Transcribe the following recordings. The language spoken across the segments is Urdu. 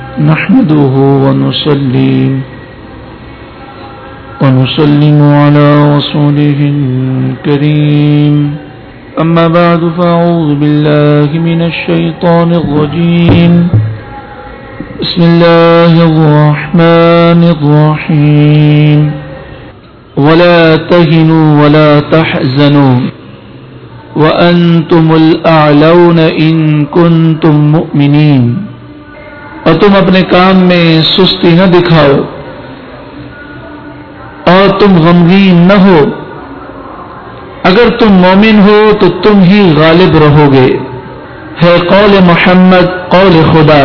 نحمده ونسلم على رسوله الكريم أما بعد فأعوذ بالله من الشيطان الرجيم بسم الله الرحمن الرحيم ولا تهنوا ولا تحزنوا وأنتم الأعلون إن كنتم مؤمنين اور تم اپنے کام میں سستی نہ دکھاؤ اور تم غمگین نہ ہو، اگر تم مومن ہو تو تم ہی غالب رہو گے۔ ہے قول محمد قول خدا،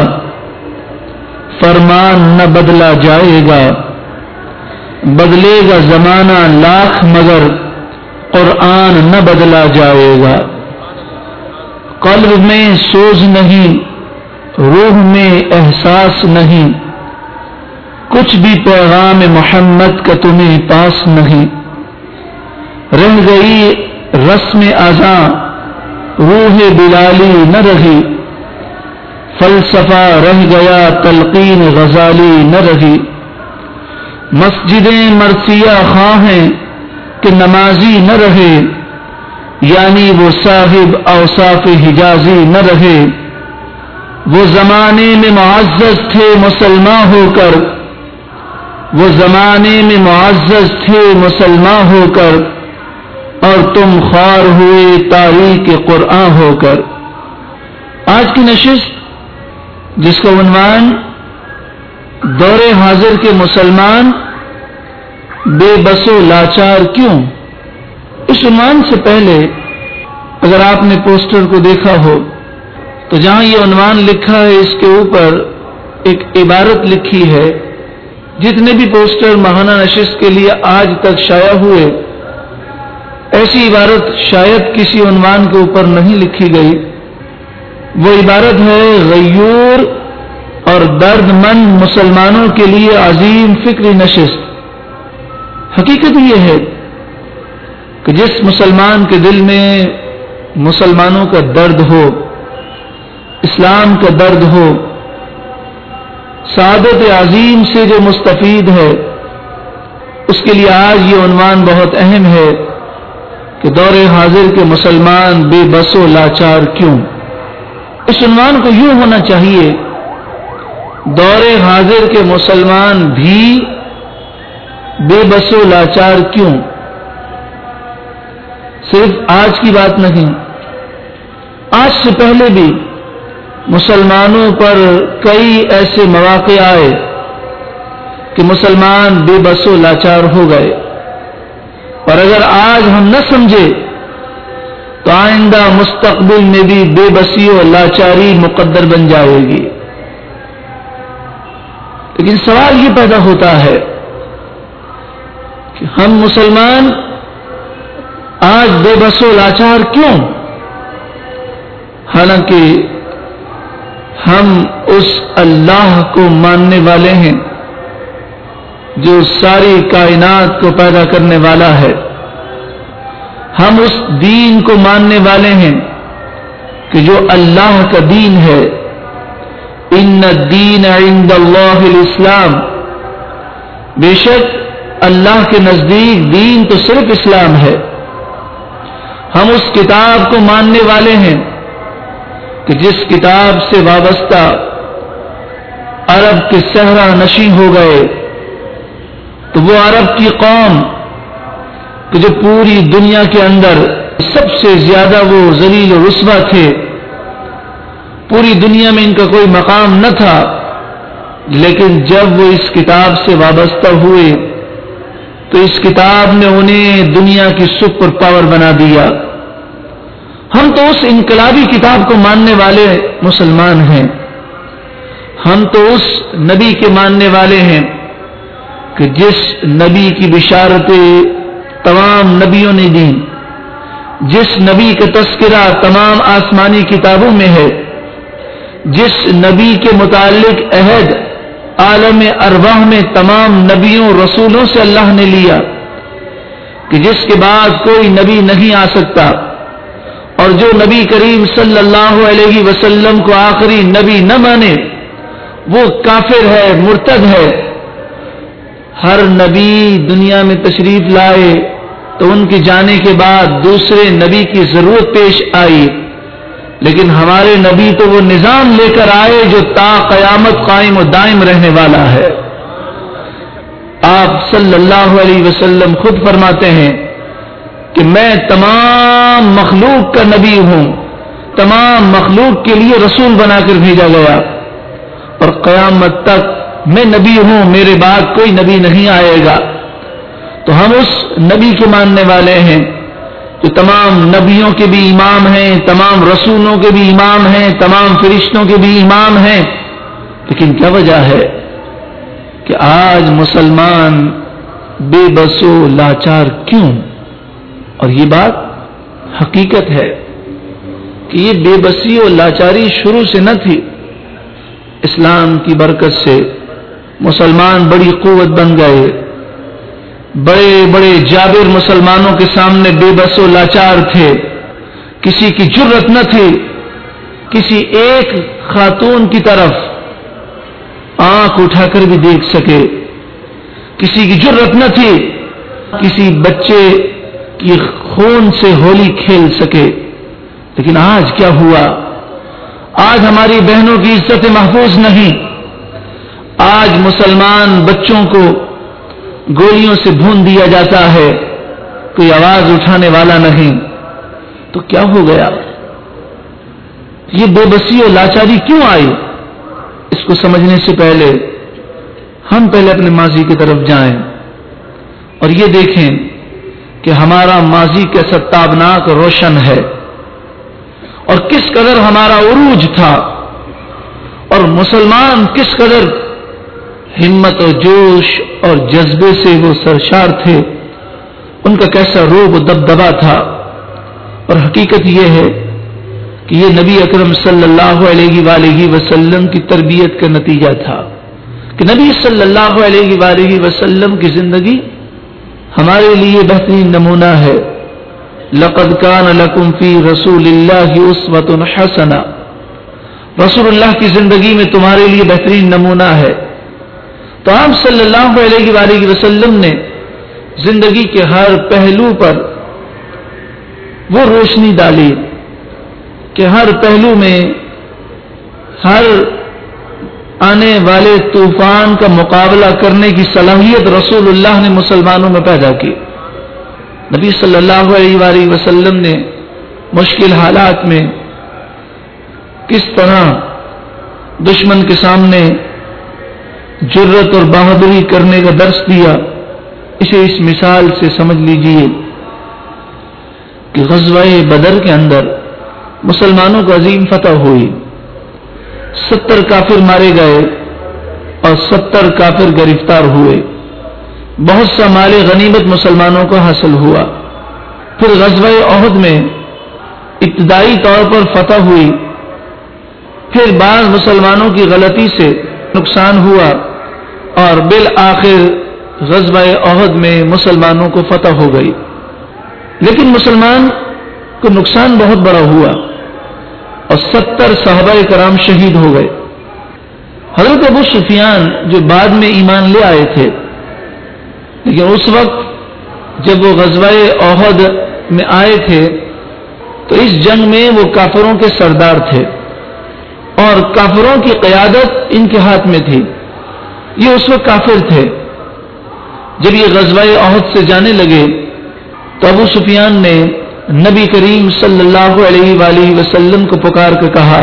فرمان نہ بدلا جائے گا، بدلے گا زمانہ لاکھ مگر قرآن نہ بدلا جائے گا۔ قلب میں سوز نہیں، روح میں احساس نہیں، کچھ بھی پیغام محمد کا تمہیں پاس نہیں۔ رہ گئی رسم اذاں روح بلالی نہ رہی، فلسفہ رہ گیا تلقین غزالی نہ رہی۔ مسجدیں مرثیہ خواہ ہیں کہ نمازی نہ رہے، یعنی وہ صاحب اوصاف حجازی نہ رہے۔ وہ زمانے میں معزز تھے مسلمان ہو کر، وہ زمانے میں معزز تھے مسلمان ہو کر، اور تم خوار ہوئے تاریخ قرآن ہو کر۔ آج کی نشست جس کا عنوان دور حاضر کے مسلمان بے بس و لاچار کیوں، اس عنوان سے پہلے اگر آپ نے پوسٹر کو دیکھا ہو تو جہاں یہ عنوان لکھا ہے اس کے اوپر ایک عبارت لکھی ہے۔ جتنے بھی پوسٹر ماہانہ نشست کے لیے آج تک شائع ہوئے، ایسی عبارت شاید کسی عنوان کے اوپر نہیں لکھی گئی۔ وہ عبارت ہے غیور اور درد مند مسلمانوں کے لیے عظیم فکری نشست۔ حقیقت یہ ہے کہ جس مسلمان کے دل میں مسلمانوں کا درد ہو، اسلام کا درد ہو، سعادت عظیم سے جو مستفید ہے، اس کے لیے آج یہ عنوان بہت اہم ہے کہ دور حاضر کے مسلمان بے بس و لاچار کیوں۔ اس عنوان کو یوں ہونا چاہیے، دور حاضر کے مسلمان بھی بے بس و لاچار کیوں۔ صرف آج کی بات نہیں، آج سے پہلے بھی مسلمانوں پر کئی ایسے مواقع آئے کہ مسلمان بے بس و لاچار ہو گئے، اور اگر آج ہم نہ سمجھے تو آئندہ مستقبل میں بھی بے بسی و لاچاری مقدر بن جائے گی۔ لیکن سوال یہ پیدا ہوتا ہے کہ ہم مسلمان آج بے بس و لاچار کیوں، حالانکہ ہم اس اللہ کو ماننے والے ہیں جو ساری کائنات کو پیدا کرنے والا ہے۔ ہم اس دین کو ماننے والے ہیں کہ جو اللہ کا دین ہے۔ ان الدین عند اللہ الاسلام، بے شک اللہ کے نزدیک دین تو صرف اسلام ہے۔ ہم اس کتاب کو ماننے والے ہیں کہ جس کتاب سے وابستہ عرب کے صحرا نشین ہو گئے، تو وہ عرب کی قوم کہ جو پوری دنیا کے اندر سب سے زیادہ وہ ذلیل و رسوا تھے، پوری دنیا میں ان کا کوئی مقام نہ تھا، لیکن جب وہ اس کتاب سے وابستہ ہوئے تو اس کتاب نے انہیں دنیا کی سپر پاور بنا دیا۔ ہم تو اس انقلابی کتاب کو ماننے والے مسلمان ہیں، ہم تو اس نبی کے ماننے والے ہیں کہ جس نبی کی بشارتیں تمام نبیوں نے دی، جس نبی کا تذکرہ تمام آسمانی کتابوں میں ہے، جس نبی کے متعلق عہد عالم ارواح میں تمام نبیوں رسولوں سے اللہ نے لیا کہ جس کے بعد کوئی نبی نہیں آ سکتا، اور جو نبی کریم صلی اللہ علیہ وسلم کو آخری نبی نہ مانے وہ کافر ہے، مرتد ہے. ہر نبی دنیا میں تشریف لائے تو ان کے جانے کے بعد دوسرے نبی کی ضرورت پیش آئی، لیکن ہمارے نبی تو وہ نظام لے کر آئے جو تا قیامت قائم و دائم رہنے والا ہے. آپ صلی اللہ علیہ وسلم خود فرماتے ہیں کہ میں تمام مخلوق کا نبی ہوں، تمام مخلوق کے لیے رسول بنا کر بھیجا گیا، اور قیامت تک میں نبی ہوں، میرے بعد کوئی نبی نہیں آئے گا. تو ہم اس نبی کے ماننے والے ہیں جو تمام نبیوں کے بھی امام ہیں، تمام رسولوں کے بھی امام ہیں، تمام فرشتوں کے بھی امام ہیں. لیکن کیا وجہ ہے کہ آج مسلمان بے بس و لاچار کیوں؟ اور یہ بات حقیقت ہے کہ یہ بے بسی و لاچاری شروع سے نہ تھی. اسلام کی برکت سے مسلمان بڑی قوت بن گئے. بڑے بڑے جابر مسلمانوں کے سامنے بے بس و لاچار تھے. کسی کی جرت نہ تھی کسی ایک خاتون کی طرف آنکھ اٹھا کر بھی دیکھ سکے. کسی کی جرت نہ تھی کسی بچے کی خون سے ہولی کھیل سکے. لیکن آج کیا ہوا؟ آج ہماری بہنوں کی عزت محفوظ نہیں. آج مسلمان بچوں کو گولیوں سے بھون دیا جاتا ہے، کوئی آواز اٹھانے والا نہیں. تو کیا ہو گیا؟ یہ بے بسی اور لاچاری کیوں آئی؟ اس کو سمجھنے سے پہلے ہم پہلے اپنے ماضی کی طرف جائیں اور یہ دیکھیں کہ ہمارا ماضی کیسا تابناک روشن ہے اور کس قدر ہمارا عروج تھا، اور مسلمان کس قدر ہمت اور جوش اور جذبے سے وہ سرشار تھے، ان کا کیسا روب و دبدبا تھا. اور حقیقت یہ ہے کہ یہ نبی اکرم صلی اللہ علیہ وآلہ وسلم کی تربیت کا نتیجہ تھا کہ نبی صلی اللہ علیہ وآلہ وسلم کی زندگی ہمارے لیے بہترین نمونہ ہے. لقد کان لکم فی رسول اللہ اسوۃ حسنہ، رسول اللہ کی زندگی میں تمہارے لیے بہترین نمونہ ہے. تو آپ صلی اللہ علیہ وآلہ وسلم نے زندگی کے ہر پہلو پر وہ روشنی ڈالی کہ ہر پہلو میں ہر آنے والے طوفان کا مقابلہ کرنے کی صلاحیت رسول اللہ نے مسلمانوں میں پیدا کی. نبی صلی اللہ علیہ وآلہ وسلم نے مشکل حالات میں کس طرح دشمن کے سامنے جرت اور بہادری کرنے کا درس دیا. اسے اس مثال سے سمجھ لیجئے کہ غزوہ بدر کے اندر مسلمانوں کو عظیم فتح ہوئی. 70 کافر مارے گئے اور 70 کافر گرفتار ہوئے. بہت سا مال غنیمت مسلمانوں کو حاصل ہوا. پھر غزوہ احد میں ابتدائی طور پر فتح ہوئی. پھر بعض مسلمانوں کی غلطی سے نقصان ہوا اور بالآخر غزوہ احد میں مسلمانوں کو فتح ہو گئی. لیکن مسلمان کو نقصان بہت بڑا ہوا اور 70 صحابہ کرام شہید ہو گئے. حضرت ابو سفیان جو بعد میں ایمان لے آئے تھے، لیکن اس وقت جب وہ غزوہ احد میں آئے تھے تو اس جنگ میں وہ کافروں کے سردار تھے اور کافروں کی قیادت ان کے ہاتھ میں تھی. یہ اس وقت کافر تھے. جب یہ غزوہ احد سے جانے لگے تو ابو سفیان نے نبی کریم صلی اللہ علیہ وآلہ وسلم کو پکار کے کہا،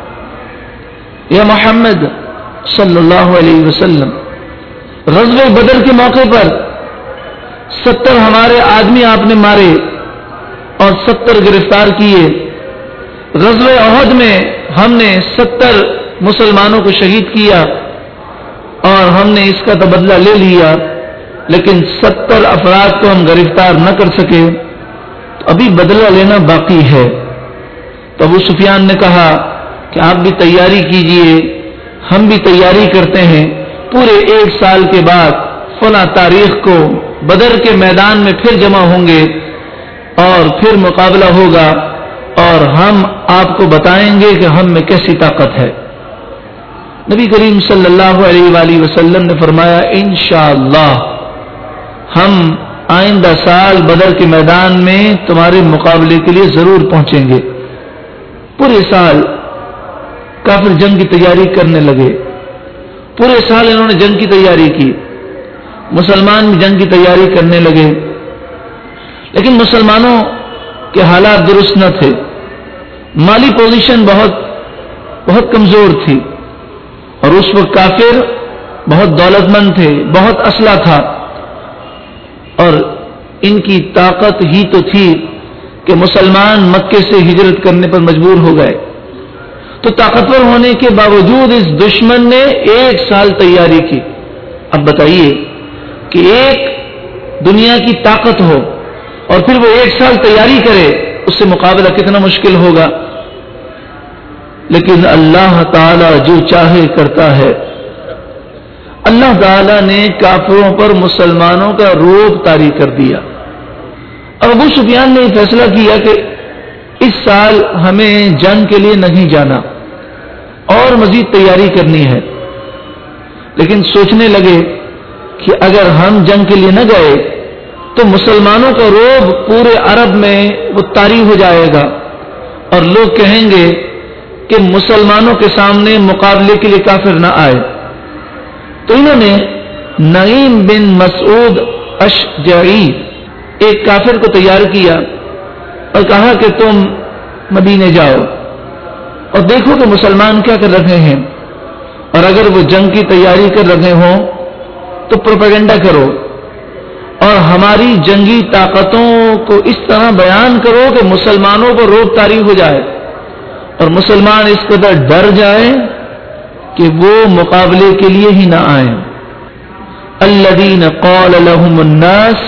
یا محمد صلی اللہ علیہ وسلم، غزوہ بدر کے موقع پر 70 ہمارے آدمی آپ نے مارے اور 70 گرفتار کیے. غزوہ احد میں ہم نے 70 مسلمانوں کو شہید کیا اور ہم نے اس کا تبادلہ لے لیا، لیکن 70 افراد کو ہم گرفتار نہ کر سکے، تو ابھی بدلہ لینا باقی ہے. تو ابو سفیان نے کہا کہ آپ بھی تیاری کیجئے، ہم بھی تیاری کرتے ہیں. پورے 1 سال کے بعد فلاں تاریخ کو بدر کے میدان میں پھر جمع ہوں گے اور پھر مقابلہ ہوگا اور ہم آپ کو بتائیں گے کہ ہم میں کیسی طاقت ہے. نبی کریم صلی اللہ علیہ وآلہ وسلم نے فرمایا انشاءاللہ ہم آئندہ سال بدر کے میدان میں تمہارے مقابلے کے لیے ضرور پہنچیں گے۔ پورے سال کافر جنگ کی تیاری کرنے لگے، پورے سال انہوں نے جنگ کی تیاری کی، مسلمان بھی جنگ کی تیاری کرنے لگے، لیکن مسلمانوں کے حالات درست نہ تھے، مالی پوزیشن بہت کمزور تھی، اور اس وقت کافر بہت دولت مند تھے، بہت اسلحہ تھا، اور ان کی طاقت ہی تو تھی کہ مسلمان مکے سے ہجرت کرنے پر مجبور ہو گئے۔ تو طاقتور ہونے کے باوجود اس دشمن نے 1 سال تیاری کی۔ اب بتائیے کہ ایک دنیا کی طاقت ہو اور پھر وہ 1 سال تیاری کرے، اس سے مقابلہ کتنا مشکل ہوگا۔ لیکن اللہ تعالی جو چاہے کرتا ہے۔ اللہ تعالی نے کافروں پر مسلمانوں کا رعب طاری کر دیا۔ اب ابو سفیان نے فیصلہ کیا کہ اس سال ہمیں جنگ کے لیے نہیں جانا اور مزید تیاری کرنی ہے، لیکن سوچنے لگے کہ اگر ہم جنگ کے لیے نہ گئے تو مسلمانوں کا رعب پورے عرب میں وہ طاری ہو جائے گا، اور لوگ کہیں گے کہ مسلمانوں کے سامنے مقابلے کے لیے کافر نہ آئے۔ تو انہوں نے نعیم بن مسعود اشجعی ایک کافر کو تیار کیا اور کہا کہ تم مدینے جاؤ اور دیکھو کہ مسلمان کیا کر رہے ہیں، اور اگر وہ جنگ کی تیاری کر رہے ہوں تو پروپیگنڈا کرو اور ہماری جنگی طاقتوں کو اس طرح بیان کرو کہ مسلمانوں کو رعب طاری ہو جائے اور مسلمان اس قدر ڈر جائیں کہ وہ مقابلے کے لیے ہی نہ آئیں۔ الذین قال لهم الناس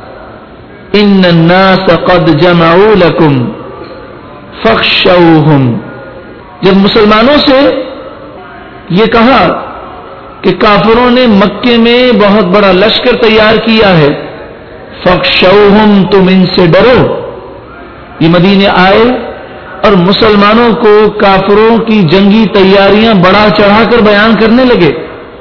ان الناس قد جمعوا لكم فاخشوهم۔ جب مسلمانوں سے یہ کہا کہ کافروں نے مکے میں بہت بڑا لشکر تیار کیا ہے، فاخشوهم، تم ان سے ڈرو۔ یہ مدینے آئے اور مسلمانوں کو کافروں کی جنگی تیاریاں بڑا چڑھا کر بیان کرنے لگے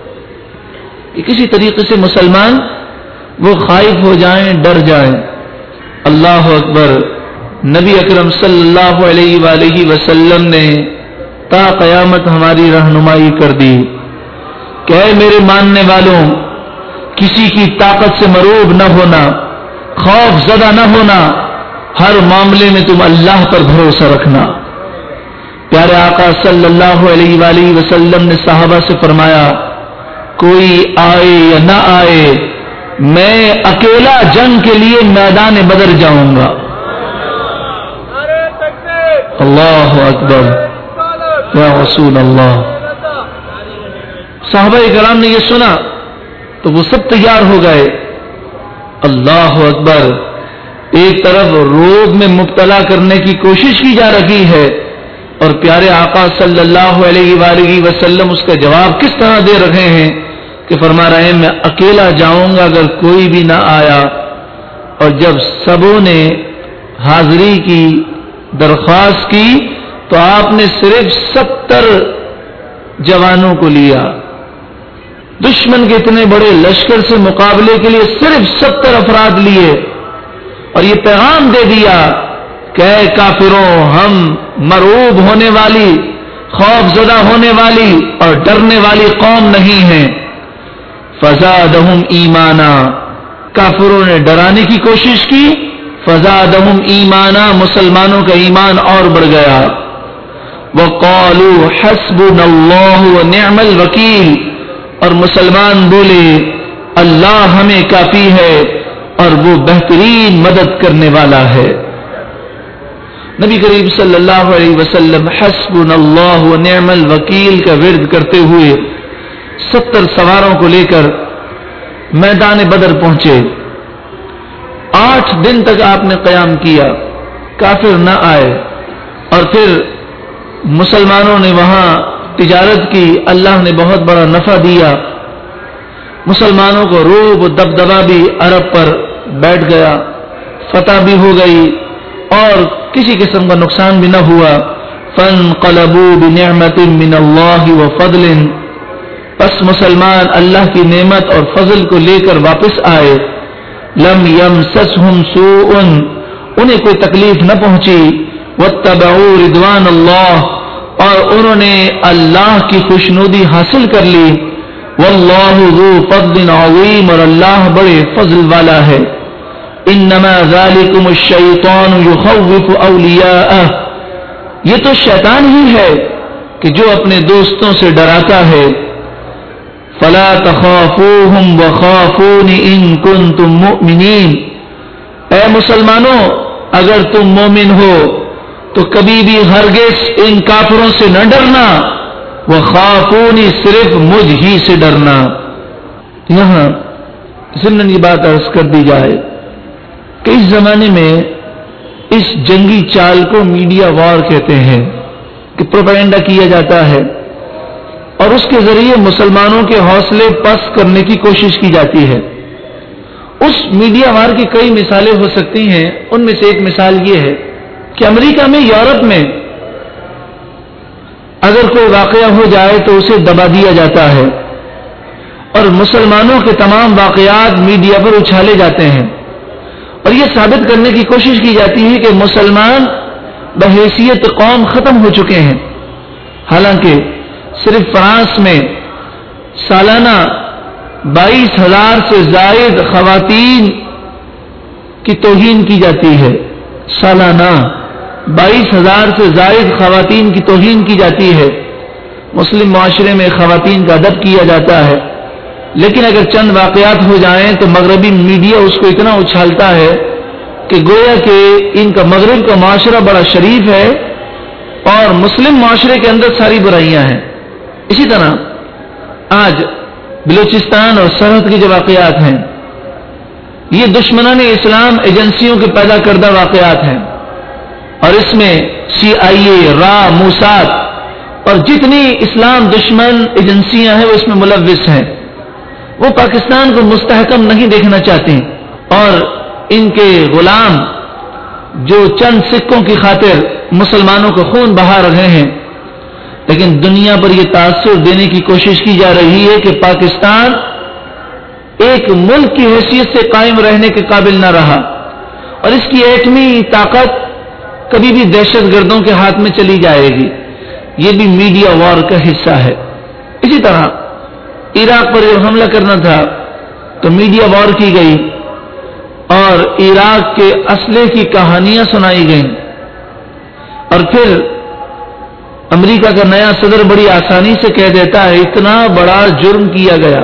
کہ کسی طریقے سے مسلمان وہ خائف ہو جائیں، ڈر جائیں۔ اللہ اکبر۔ نبی اکرم صلی اللہ علیہ وآلہ وسلم نے تا قیامت ہماری رہنمائی کر دی کہ اے میرے ماننے والوں، کسی کی طاقت سے مروب نہ ہونا، خوف زدہ نہ ہونا، ہر معاملے میں تم اللہ پر بھروسہ رکھنا۔ پیارے آقا صلی اللہ علیہ وآلہ وسلم نے صحابہ سے فرمایا کوئی آئے یا نہ آئے، میں اکیلا جنگ کے لیے میدان بدر جاؤں گا۔ اللہ اکبر یا رسول اللہ۔ صحابہ کرام نے یہ سنا تو وہ سب تیار ہو گئے۔ اللہ اکبر۔ ایک طرف رعب میں مبتلا کرنے کی کوشش کی جا رہی ہے، اور پیارے آقا صلی اللہ علیہ وآلہ وسلم اس کا جواب کس طرح دے رہے ہیں کہ فرما رہے ہیں میں اکیلا جاؤں گا اگر کوئی بھی نہ آیا۔ اور جب سبوں نے حاضری کی درخواست کی تو آپ نے صرف 70 جوانوں کو لیا۔ دشمن کے اتنے بڑے لشکر سے مقابلے کے لیے صرف 70 افراد لیے، اور یہ پیغام دے دیا کہ اے کافروں، ہم مرعوب ہونے والی، خوف زدہ ہونے والی اور ڈرنے والی قوم نہیں ہیں۔ فزادہم ایمانا، کافروں نے ڈرانے کی کوشش کی، فزادہم ایمانا، مسلمانوں کا ایمان اور بڑھ گیا۔ وقالوا حسبنا اللہ ونعم الوکیل، اور مسلمان بولے اللہ ہمیں کافی ہے اور وہ بہترین مدد کرنے والا ہے۔ نبی کریم صلی اللہ علیہ وسلم حسبنا اللہ ونعم الوکیل کا ورد کرتے ہوئے 70 سواروں کو لے کر میدان بدر پہنچے۔ 8 دن تک آپ نے قیام کیا، کافر نہ آئے، اور پھر مسلمانوں نے وہاں تجارت کی، اللہ نے بہت بڑا نفع دیا، مسلمانوں کو رعب و دبدبا بھی عرب پر بیٹھ گیا، فتح بھی ہو گئی اور کسی قسم کا نقصان بھی نہ ہوا۔ فانقلبوا بنعمت من اللہ وفضل بس مسلمان اللہ کی نعمت اور فضل کو لے کر واپس آئے. لم یمسسہم سوء، انہیں کوئی تکلیف نہ پہنچی. واتبعوا رضوان اللہ، اور انہوں نے اللہ کی خوشنودی حاصل کر لی. واللہ ذو فضل عظیم، اور اللہ بڑے فضل والا ہے. انما ذالکم الشیطان یخوف اولیاءہ، یہ تو شیطان ہی ہے کہ جو اپنے دوستوں سے ڈراتا ہے. فلا تخافوہم وخافون ان کنتم مؤمنین، اے مسلمانوں اگر تم مومن ہو تو کبھی بھی ہرگز ان کافروں سے نہ ڈرنا. وخافونی، صرف مجھ ہی سے ڈرنا. یہاں ضمن یہ بات عرض کر دی جائے کہ اس زمانے میں اس جنگی چال کو میڈیا وار کہتے ہیں کہ پروپیگنڈا کیا جاتا ہے اور اس کے ذریعے مسلمانوں کے حوصلے پست کرنے کی کوشش کی جاتی ہے. اس میڈیا وار کی کئی مثالیں ہو سکتی ہیں. ان میں سے ایک مثال یہ ہے کہ امریکہ میں، یورپ میں اگر کوئی واقعہ ہو جائے تو اسے دبا دیا جاتا ہے اور مسلمانوں کے تمام واقعات میڈیا پر اچھالے جاتے ہیں اور یہ ثابت کرنے کی کوشش کی جاتی ہے کہ مسلمان بحیثیت قوم ختم ہو چکے ہیں. حالانکہ صرف فرانس میں سالانہ 22,000 سے زائد خواتین کی توہین کی جاتی ہے. سالانہ 22,000 سے زائد خواتین کی توہین کی جاتی ہے. مسلم معاشرے میں خواتین کا ادب کیا جاتا ہے، لیکن اگر چند واقعات ہو جائیں تو مغربی میڈیا اس کو اتنا اچھالتا ہے کہ گویا کہ ان کا مغرب کا معاشرہ بڑا شریف ہے اور مسلم معاشرے کے اندر ساری برائیاں ہیں. اسی طرح آج بلوچستان اور سرحد کے جو واقعات ہیں یہ دشمنان اسلام ایجنسیوں کے پیدا کردہ واقعات ہیں اور اس میں CIA، را، موساد اور جتنی اسلام دشمن ایجنسیاں ہیں وہ اس میں ملوث ہیں. وہ پاکستان کو مستحکم نہیں دیکھنا چاہتی اور ان کے غلام جو چند سکوں کی خاطر مسلمانوں کو خون بہا رہے ہیں، لیکن دنیا پر یہ تاثر دینے کی کوشش کی جا رہی ہے کہ پاکستان ایک ملک کی حیثیت سے قائم رہنے کے قابل نہ رہا اور اس کی ایٹمی طاقت کبھی بھی دہشت گردوں کے ہاتھ میں چلی جائے گی. یہ بھی میڈیا وار کا حصہ ہے. اسی طرح عراق پر جب حملہ کرنا تھا تو میڈیا وار کی گئی اور عراق کے اسلحے کی کہانیاں سنائی گئیں اور پھر امریکہ کا نیا صدر بڑی آسانی سے کہہ دیتا ہے اتنا بڑا جرم کیا گیا.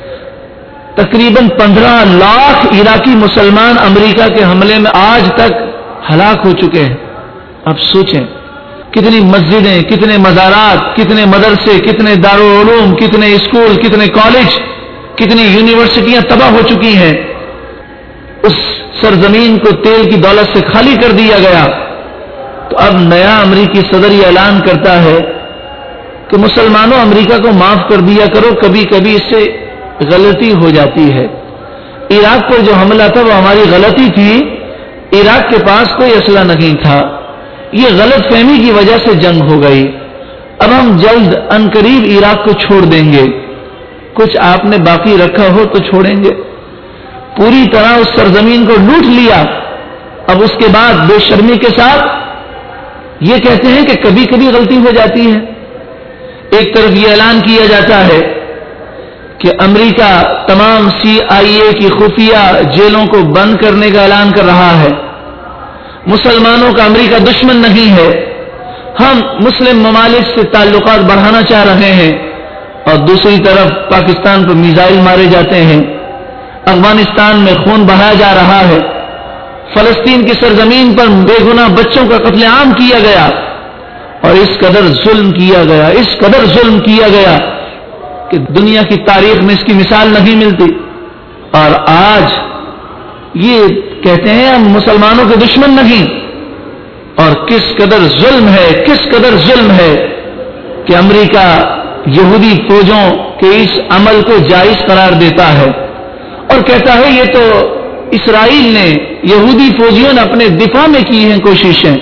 تقریباً 15 لاکھ عراقی مسلمان امریکہ کے حملے میں آج تک ہلاک ہو چکے ہیں. اب سوچیں کتنی مسجدیں، کتنے مزارات، کتنے مدرسے، کتنے دارالعلوم، کتنے اسکول، کتنے کالج، کتنی یونیورسٹیاں تباہ ہو چکی ہیں. اس سرزمین کو تیل کی دولت سے خالی کر دیا گیا. تو اب نیا امریکی صدر یہ اعلان کرتا ہے کہ مسلمانوں امریکہ کو معاف کر دیا کرو، کبھی کبھی اس سے غلطی ہو جاتی ہے. عراق پر جو حملہ تھا وہ ہماری غلطی تھی، عراق کے پاس کوئی اسلحہ نہیں تھا، یہ غلط فہمی کی وجہ سے جنگ ہو گئی. اب ہم جلد عنقریب عراق کو چھوڑ دیں گے. کچھ آپ نے باقی رکھا ہو تو چھوڑیں گے. پوری طرح اس سرزمین کو لوٹ لیا. اب اس کے بعد بے شرمی کے ساتھ یہ کہتے ہیں کہ کبھی کبھی غلطی ہو جاتی ہے. ایک طرف یہ اعلان کیا جاتا ہے کہ امریکہ تمام CIA کی خفیہ جیلوں کو بند کرنے کا اعلان کر رہا ہے. مسلمانوں کا امریکہ دشمن نہیں ہے، ہم مسلم ممالک سے تعلقات بڑھانا چاہ رہے ہیں. اور دوسری طرف پاکستان پر میزائل مارے جاتے ہیں، افغانستان میں خون بہایا جا رہا ہے، فلسطین کی سرزمین پر بے گناہ بچوں کا قتل عام کیا گیا اور اس قدر ظلم کیا گیا، اس قدر ظلم کیا گیا کہ دنیا کی تاریخ میں اس کی مثال نہیں ملتی. اور آج یہ کہتے ہیں ہم مسلمانوں کے دشمن نہیں. اور کس قدر ظلم ہے، کس قدر ظلم ہے کہ امریکہ یہودی فوجوں کے اس عمل کو جائز قرار دیتا ہے اور کہتا ہے یہ تو اسرائیل نے، یہودی فوجیوں نے اپنے دفاع میں کی ہیں کوششیں،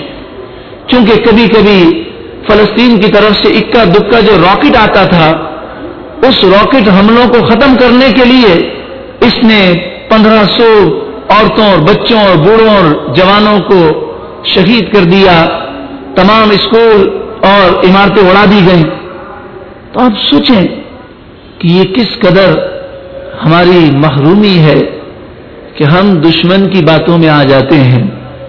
چونکہ کبھی کبھی فلسطین کی طرف سے اکا دکا جو راکٹ آتا تھا اس راکٹ حملوں کو ختم کرنے کے لیے اس نے 1500 عورتوں اور بچوں اور بوڑھوں اور جوانوں کو شہید کر دیا، تمام اسکول اور عمارتیں اڑا دی گئیں. تو آپ سوچیں کہ یہ کس قدر ہماری محرومی ہے کہ ہم دشمن کی باتوں میں آ جاتے ہیں.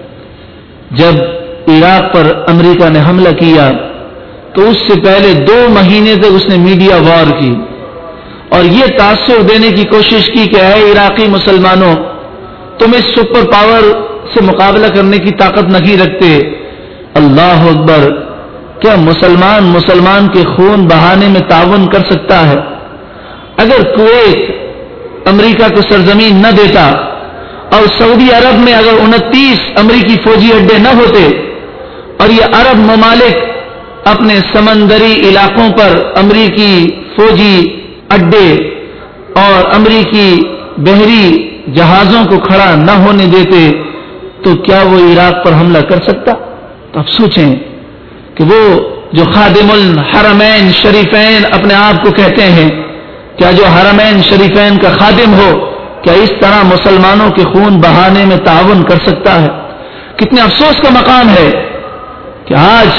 جب عراق پر امریکہ نے حملہ کیا تو اس سے پہلے 2 مہینے تک اس نے میڈیا وار کی اور یہ تاثر دینے کی کوشش کی کہ اے عراقی مسلمانوں، تم اس سپر پاور سے مقابلہ کرنے کی طاقت نہیں رکھتے. اللہ اکبر! کیا مسلمان کے خون بہانے میں تعاون کر سکتا ہے؟ اگر کویت امریکہ کو سرزمین نہ دیتا اور سعودی عرب میں اگر 29 امریکی فوجی اڈے نہ ہوتے اور یہ عرب ممالک اپنے سمندری علاقوں پر امریکی فوجی اڈے اور امریکی بحری جہازوں کو کھڑا نہ ہونے دیتے تو کیا وہ عراق پر حملہ کر سکتا؟ تو آپ سوچیں کہ وہ جو خادم الحرمین شریفین اپنے آپ کو کہتے ہیں، کیا جو حرمین شریفین کا خادم ہو کیا اس طرح مسلمانوں کے خون بہانے میں تعاون کر سکتا ہے؟ کتنے افسوس کا مقام ہے کہ آج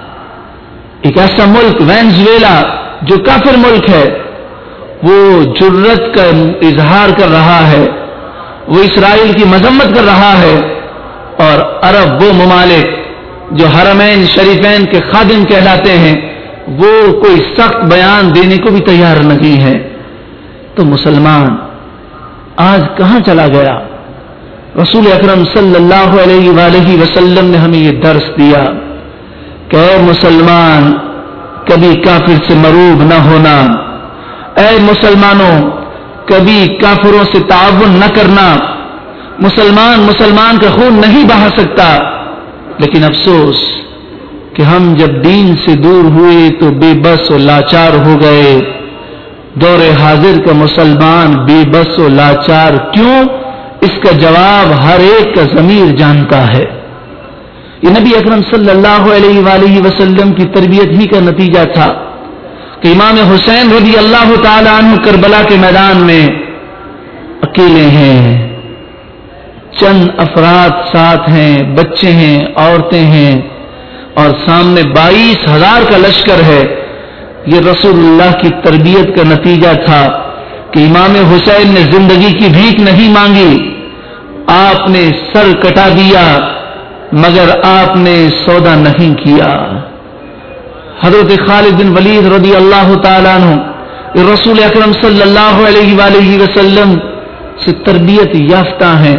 ایک ایسا ملک وینزویلا جو کافر ملک ہے وہ جرت کا اظہار کر رہا ہے، وہ اسرائیل کی مذمت کر رہا ہے، اور عرب وہ ممالک جو حرمین شریفین کے خادم کہلاتے ہیں وہ کوئی سخت بیان دینے کو بھی تیار نہیں ہے. تو مسلمان آج کہاں چلا گیا؟ رسول اکرم صلی اللہ علیہ وآلہ وسلم نے ہمیں یہ درس دیا کہ اے مسلمان کبھی کافر سے مروب نہ ہونا، اے مسلمانوں کبھی کافروں سے تعاون نہ کرنا. مسلمان کا خون نہیں بہا سکتا. لیکن افسوس کہ ہم جب دین سے دور ہوئے تو بے بس و لاچار ہو گئے. دور حاضر کا مسلمان بے بس و لاچار کیوں؟ اس کا جواب ہر ایک کا ضمیر جانتا ہے. یہ نبی اکرم صلی اللہ علیہ وآلہ وسلم کی تربیت ہی کا نتیجہ تھا کہ امام حسین رضی اللہ تعالی عنہ کربلا کے میدان میں اکیلے ہیں، چند افراد ساتھ ہیں، بچے ہیں، عورتیں ہیں، اور سامنے 22,000 کا لشکر ہے. یہ رسول اللہ کی تربیت کا نتیجہ تھا کہ امام حسین نے زندگی کی بھیک نہیں مانگی، آپ نے سر کٹا دیا مگر آپ نے سودا نہیں کیا. حضرت خالد بن ولید رضی اللہ تعالیٰ عنہ رسول اکرم صلی اللہ علیہ وآلہ وسلم سے تربیت یافتہ ہیں.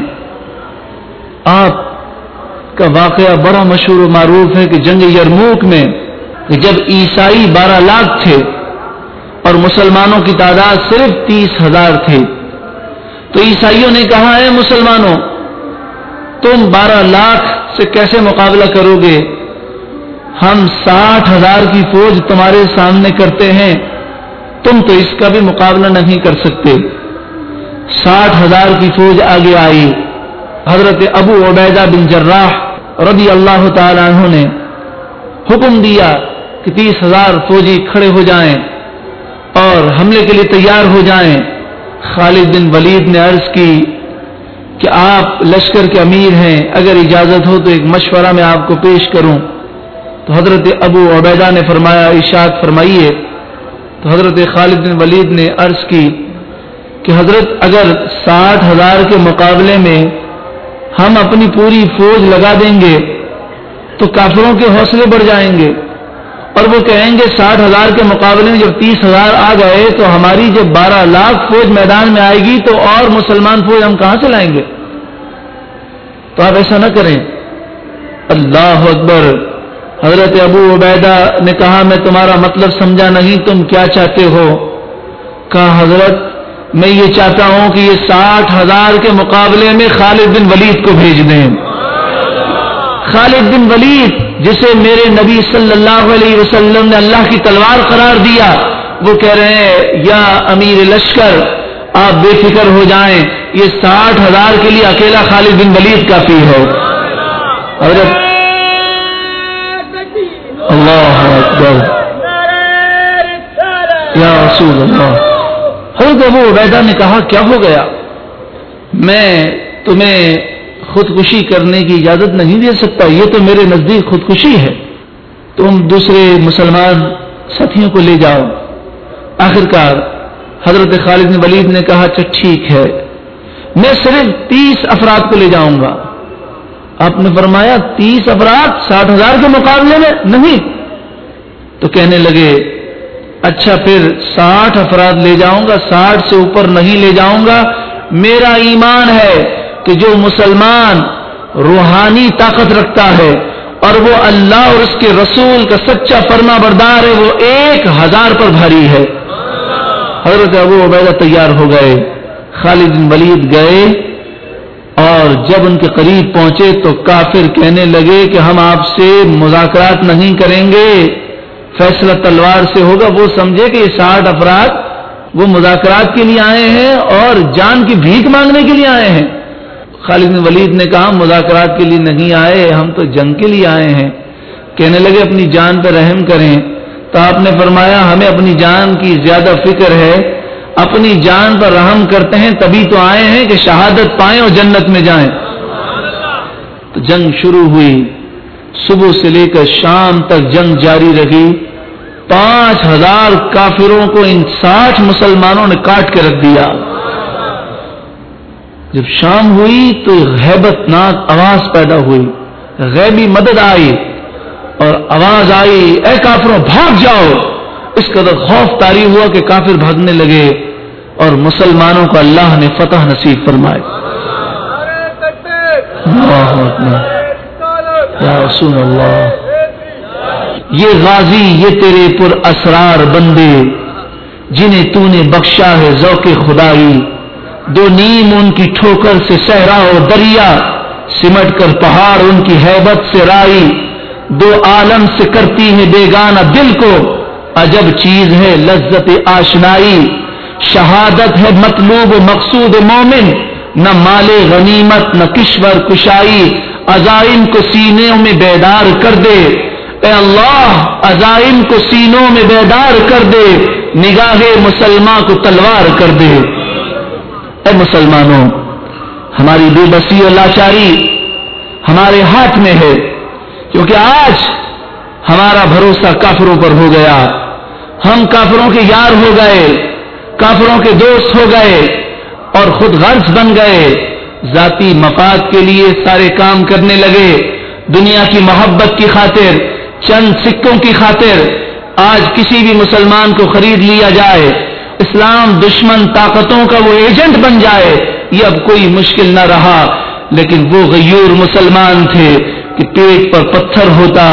آپ کا واقعہ بڑا مشہور و معروف ہے کہ جنگ یرموک میں جب عیسائی 12 لاکھ تھے اور مسلمانوں کی تعداد صرف 30,000 تھے تو عیسائیوں نے کہا ہے مسلمانوں تم 12 لاکھ سے کیسے مقابلہ کرو گے؟ ہم 60,000 کی فوج تمہارے سامنے کرتے ہیں، تم تو اس کا بھی مقابلہ نہیں کر سکتے. 60,000 کی فوج آگے آئی. حضرت ابو عبیدہ بن جراح رضی اللہ تعالی عنہ نے حکم دیا کہ 30,000 فوجی کھڑے ہو جائیں اور حملے کے لیے تیار ہو جائیں. خالد بن ولید نے عرض کی کہ آپ لشکر کے امیر ہیں، اگر اجازت ہو تو ایک مشورہ میں آپ کو پیش کروں. تو حضرت ابو عبیدہ نے فرمایا ارشاد فرمائیے. تو حضرت خالد بن ولید نے عرض کی کہ حضرت اگر 60,000 کے مقابلے میں ہم اپنی پوری فوج لگا دیں گے تو کافروں کے حوصلے بڑھ جائیں گے اور وہ کہیں گے 60,000 کے مقابلے میں جب 30,000 آ گئے تو ہماری جب 12 لاکھ فوج میدان میں آئے گی تو اور مسلمان فوج ہم کہاں سے لائیں گے؟ تو آپ ایسا نہ کریں. اللہ اکبر. حضرت ابو عبیدہ نے کہا میں تمہارا مطلب سمجھا نہیں، تم کیا چاہتے ہو؟ کہا حضرت میں یہ چاہتا ہوں کہ یہ 60,000 کے مقابلے میں خالد بن ولید کو بھیج دیں. خالد بن ولید جسے میرے نبی صلی اللہ علیہ وسلم نے اللہ کی تلوار قرار دیا، وہ کہہ رہے ہیں یا امیر لشکر آپ بے فکر ہو جائیں، یہ 60,000 کے لیے اکیلا خالد بن ولید کافی ہے. حضرت اللہ اکبر. یا رسول اللہ. حضرت ابو عبیدہ نے کہا کیا ہو گیا؟ میں تمہیں خودکشی کرنے کی اجازت نہیں دے سکتا، یہ تو میرے نزدیک خودکشی ہے، تم دوسرے مسلمان ساتھیوں کو لے جاؤ. آخرکار حضرت خالد بن ولید نے کہا اچھا ٹھیک ہے، میں صرف 30 افراد کو لے جاؤں گا. آپ نے فرمایا 30 افراد 60,000 کے مقابلے میں نہیں؟ تو کہنے لگے اچھا پھر 60 افراد لے جاؤں گا، 60 سے اوپر نہیں لے جاؤں گا. میرا ایمان ہے کہ جو مسلمان روحانی طاقت رکھتا ہے اور وہ اللہ اور اس کے رسول کا سچا فرما بردار ہے، وہ 1000 پر بھاری ہے. حضرت ابو عبیدہ تیار ہو گئے، خالد بن ولید گئے اور جب ان کے قریب پہنچے تو کافر کہنے لگے کہ ہم آپ سے مذاکرات نہیں کریں گے، فیصلہ تلوار سے ہوگا. وہ سمجھے کہ یہ 60 افراد وہ مذاکرات کے لیے آئے ہیں اور جان کی بھیک مانگنے کے لیے آئے ہیں. خالد بن ولید نے کہا مذاکرات کے لیے نہیں آئے، ہم تو جنگ کے لیے آئے ہیں. کہنے لگے اپنی جان پر رحم کریں. تو آپ نے فرمایا ہمیں اپنی جان کی زیادہ فکر ہے، اپنی جان پر رحم کرتے ہیں تبھی تو آئے ہیں کہ شہادت پائیں اور جنت میں جائیں. تو جنگ شروع ہوئی، صبح سے لے کر شام تک جنگ جاری رہی. 5000 کافروں کو ان 60 مسلمانوں نے کاٹ کے رکھ دیا. جب شام ہوئی تو ہیبت ناک آواز پیدا ہوئی، غیبی مدد آئی اور آواز آئی اے کافروں بھاگ جاؤ. اس قدر خوف طاری ہوا کہ کافر بھاگنے لگے اور مسلمانوں کو اللہ نے فتح نصیب فرمائی. اللہ اکبر یا رسول اللہ. یہ غازی، یہ تیرے پر اسرار بندے جنہیں تو نے بخشا ہے ذوق خدائی. 2 نیم ان کی ٹھوکر سے صحرا اور دریا، سمٹ کر پہاڑ ان کی ہیبت سے رائی. 2 عالم سے کرتی ہے بیگانہ دل کو، عجب چیز ہے لذت آشنائی. شہادت ہے مطلوب و مقصود مومن، نہ مال غنیمت نہ کشور کشائی. عزائم کو سینوں میں بیدار کر دے اے اللہ، عزائم کو سینوں میں بیدار کر دے، نگاہ مسلمان کو تلوار کر دے. اے مسلمانوں، ہماری بے بسی اور لاچاری ہمارے ہاتھ میں ہے، کیونکہ آج ہمارا بھروسہ کافروں پر ہو گیا. ہم کافروں کے یار ہو گئے، کافروں کے دوست ہو گئے اور خود غرض بن گئے. ذاتی مفاد کے لیے سارے کام کرنے لگے. دنیا کی محبت کی خاطر، چند سکوں کی خاطر آج کسی بھی مسلمان کو خرید لیا جائے، اسلام دشمن طاقتوں کا وہ ایجنٹ بن جائے، یہ اب کوئی مشکل نہ رہا. لیکن وہ غیور مسلمان تھے کہ پیٹ پر پتھر ہوتا،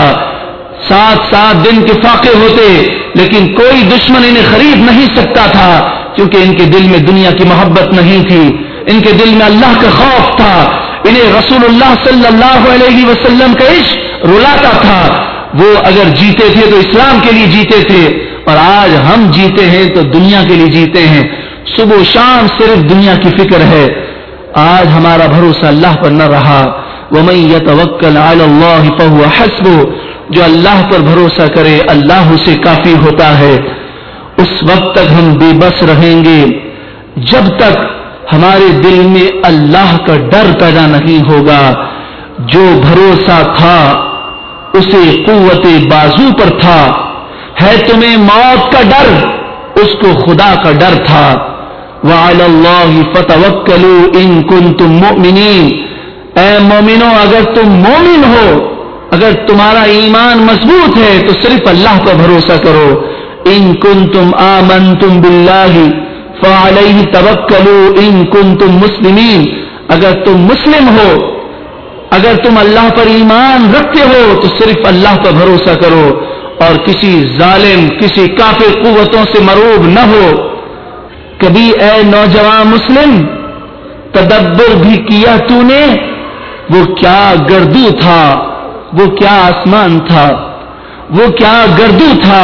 7 دن کے فاقے ہوتے، لیکن کوئی دشمن انہیں خرید نہیں سکتا تھا، کیونکہ ان کے دل میں دنیا کی محبت نہیں تھی، ان کے دل میں اللہ کا خوف تھا. انہیں رسول اللہ صلی اللہ علیہ وسلم کا عشق رلاتا تھا. وہ اگر جیتے تھے تو اسلام کے لیے جیتے تھے، اور آج ہم جیتے ہیں تو دنیا کے لیے جیتے ہیں. صبح و شام صرف دنیا کی فکر ہے. آج ہمارا بھروسہ اللہ پر نہ رہا. وَمَن يَتَوَكَّلْ عَلَى اللَّهِ فَهُوَ حَسْبُهُ، جو اللہ پر بھروسہ کرے اللہ اسے کافی ہوتا ہے. اس وقت تک ہم بے بس رہیں گے جب تک ہمارے دل میں اللہ کا ڈر پیدا نہیں ہوگا. جو بھروسہ تھا اسے قوت بازو پر تھا، ہے تمہیں موت کا ڈر، اس کو خدا کا ڈر تھا. وَعَلَى اللَّهِ فَتَوَكَّلُوا إِن كُنتُم مُؤْمِنِينَ، اے مومنوں اگر تم مومن ہو، اگر تمہارا ایمان مضبوط ہے تو صرف اللہ پر بھروسہ کرو. ان کنتم آمنتم باللہ فعلیہ توکلوا ان کنتم مسلمین، اگر تم مسلم ہو، اگر تم اللہ پر ایمان رکھتے ہو تو صرف اللہ پر بھروسہ کرو اور کسی ظالم، کسی کافر قوتوں سے مرعوب نہ ہو. کبھی اے نوجوان مسلم تدبر بھی کیا تو نے، وہ کیا گردو تھا، وہ کیا آسمان تھا، وہ کیا گردو تھا،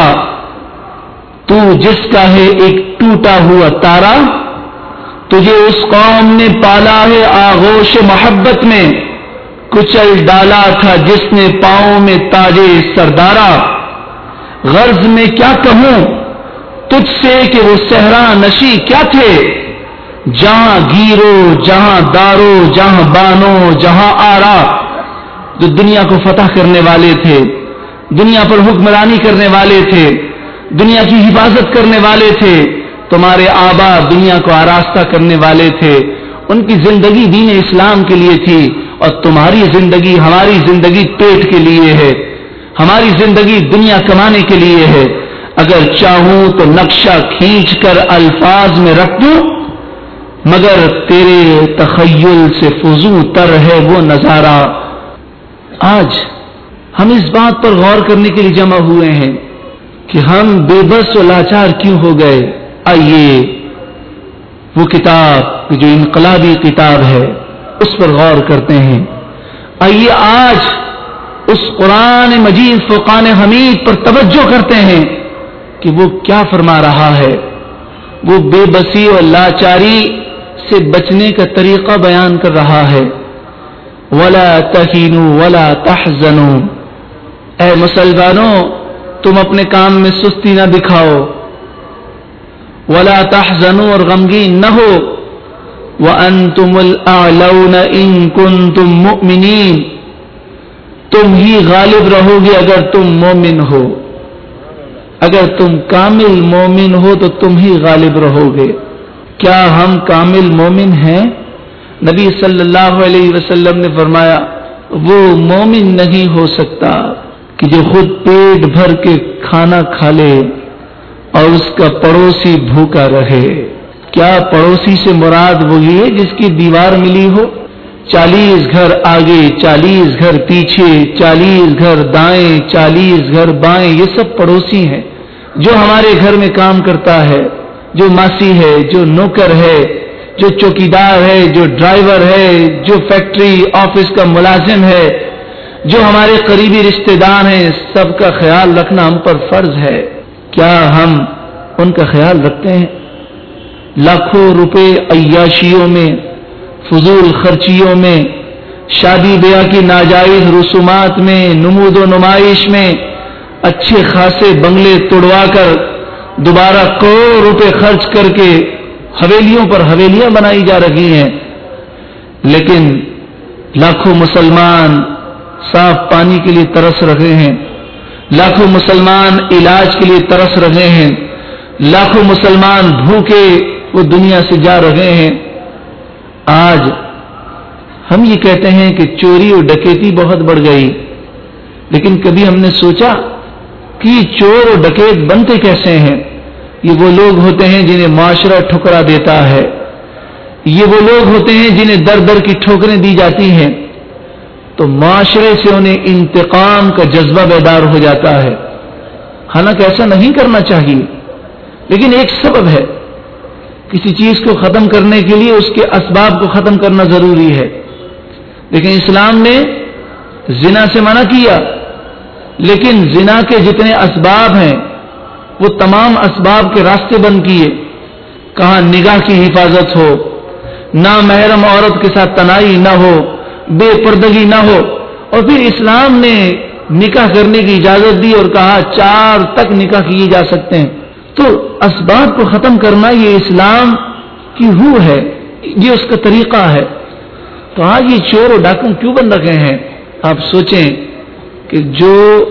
تو جس کا ہے ایک ٹوٹا ہوا تارا. تجھے اس قوم نے پالا ہے آغوش محبت میں، کچل ڈالا تھا جس نے پاؤں میں تاجے سردارا. غرض میں کیا کہوں، تجھ سے کہ وہ صحرا نشی کیا تھے، جہاں گیرو، جہاں دارو، جہاں بانو، جہاں آرا، جو دنیا کو فتح کرنے والے تھے، دنیا پر حکمرانی کرنے والے تھے، دنیا کی حفاظت کرنے والے تھے، تمہارے آبا دنیا کو آراستہ کرنے والے تھے، ان کی زندگی دین اسلام کے لیے تھی، اور تمہاری زندگی، ہماری زندگی پیٹ کے لیے ہے، ہماری زندگی دنیا کمانے کے لیے ہے۔ اگر چاہوں تو نقشہ کھینچ کر الفاظ میں رکھ دوں، مگر تیرے تخیل سے فضو تر ہے وہ نظارہ۔ آج ہم اس بات پر غور کرنے کے لیے جمع ہوئے ہیں کہ ہم بے بس و لاچار کیوں ہو گئے۔ آئیے وہ کتاب جو انقلابی کتاب ہے اس پر غور کرتے ہیں۔ آئیے آج اس قرآن مجید فرقان حمید پر توجہ کرتے ہیں کہ وہ کیا فرما رہا ہے۔ وہ بے بسی اور لاچاری سے بچنے کا طریقہ بیان کر رہا ہے۔ وَلَا تَهِنُوا وَلَا تَحْزَنُوا، اے مسلمانوں تم اپنے کام میں سستی نہ دکھاؤ، وَلَا تَحْزَنُوا اور غمگین نہ ہو، وَأَنْتُمُ الْأَعْلَوْنَ إِن كُنتُم مُؤْمِنِينَ، تم ہی غالب رہو گے اگر تم مومن ہو، اگر تم کامل مومن ہو تو تم ہی غالب رہو گے۔ کیا ہم کامل مومن ہیں؟ نبی صلی اللہ علیہ وسلم نے فرمایا وہ مومن نہیں ہو سکتا کہ جو خود پیٹ بھر کے کھانا کھا لے اور اس کا پڑوسی بھوکا رہے۔ کیا پڑوسی سے مراد وہی ہے جس کی دیوار ملی ہو؟ 40 گھر آگے، 40 گھر پیچھے، 40 گھر دائیں، 40 گھر بائیں، یہ سب پڑوسی ہیں۔ جو ہمارے گھر میں کام کرتا ہے، جو ماسی ہے، جو نوکر ہے، جو چوکیدار ہے، جو ڈرائیور ہے، جو فیکٹری آفس کا ملازم ہے، جو ہمارے قریبی رشتہ دار ہیں، سب کا خیال رکھنا ہم پر فرض ہے۔ کیا ہم ان کا خیال رکھتے ہیں؟ لاکھوں روپے عیاشیوں میں، فضول خرچیوں میں، شادی بیاہ کی ناجائز رسومات میں، نمود و نمائش میں، اچھے خاصے بنگلے توڑوا کر دوبارہ کروڑوں روپے خرچ کر کے حویلیوں پر حویلیاں بنائی جا رہی ہیں، لیکن لاکھوں مسلمان صاف پانی کے لیے ترس رہے ہیں، لاکھوں مسلمان علاج کے لیے ترس رہے ہیں، لاکھوں مسلمان بھوکے وہ دنیا سے جا رہے ہیں۔ آج ہم یہ کہتے ہیں کہ چوری اور ڈکیتی بہت بڑھ گئی، لیکن کبھی ہم نے سوچا کہ یہ چور اور ڈکیت بنتے کیسے ہیں؟ یہ وہ لوگ ہوتے ہیں جنہیں معاشرہ ٹھکرا دیتا ہے، یہ وہ لوگ ہوتے ہیں جنہیں در در کی ٹھوکریں دی جاتی ہیں، تو معاشرے سے انہیں انتقام کا جذبہ بیدار ہو جاتا ہے۔ حالانکہ ایسا نہیں کرنا چاہیے، لیکن ایک سبب ہے، کسی چیز کو ختم کرنے کے لیے اس کے اسباب کو ختم کرنا ضروری ہے۔ لیکن اسلام نے زنا سے منع کیا، لیکن زنا کے جتنے اسباب ہیں وہ تمام اسباب کے راستے بند کیے۔ کہاں نگاہ کی حفاظت ہو، نامحرم عورت کے ساتھ تنائی نہ ہو، بے پردگی نہ ہو، اور پھر اسلام نے نکاح کرنے کی اجازت دی اور کہا 4 تک نکاح کیے جا سکتے ہیں۔ تو اسباب کو ختم کرنا یہ اسلام کی روح ہے، یہ اس کا طریقہ ہے۔ تو آج یہ چور و ڈاکو کیوں بن رکھے ہیں؟ آپ سوچیں کہ جو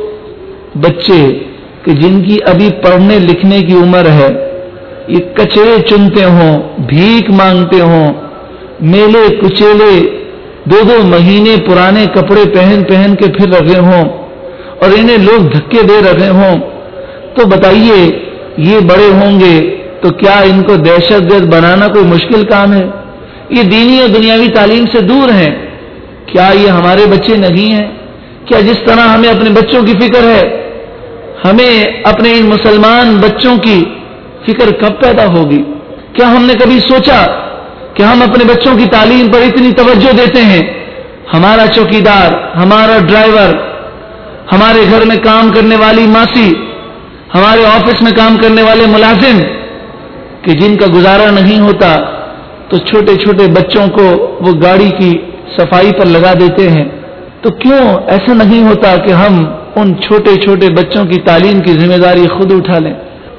بچے کہ جن کی ابھی پڑھنے لکھنے کی عمر ہے، یہ کچرے چنتے ہوں، بھیک مانگتے ہوں، میلے کچیلے 2 مہینے پرانے کپڑے پہن پہن کے پھر رکھے ہوں اور انہیں لوگ دھکے دے رہے ہوں، تو بتائیے یہ بڑے ہوں گے تو کیا ان کو دہشت گرد بنانا کوئی مشکل کام ہے؟ یہ دینی اور دنیاوی تعلیم سے دور ہیں۔ کیا یہ ہمارے بچے نہیں ہیں؟ کیا جس طرح ہمیں اپنے بچوں کی فکر ہے، ہمیں اپنے ان مسلمان بچوں کی فکر کب پیدا ہوگی؟ کیا ہم نے کبھی سوچا کہ ہم اپنے بچوں کی تعلیم پر اتنی توجہ دیتے ہیں؟ ہمارا چوکیدار، ہمارا ڈرائیور، ہمارے گھر میں کام کرنے والی ماسی، ہمارے آفس میں کام کرنے والے ملازم کہ جن کا گزارا نہیں ہوتا تو چھوٹے چھوٹے بچوں کو وہ گاڑی کی صفائی پر لگا دیتے ہیں۔ تو کیوں ایسا نہیں ہوتا کہ ہم ان چھوٹے چھوٹے بچوں کی تعلیم کی ذمہ داری خود اٹھا لیں؟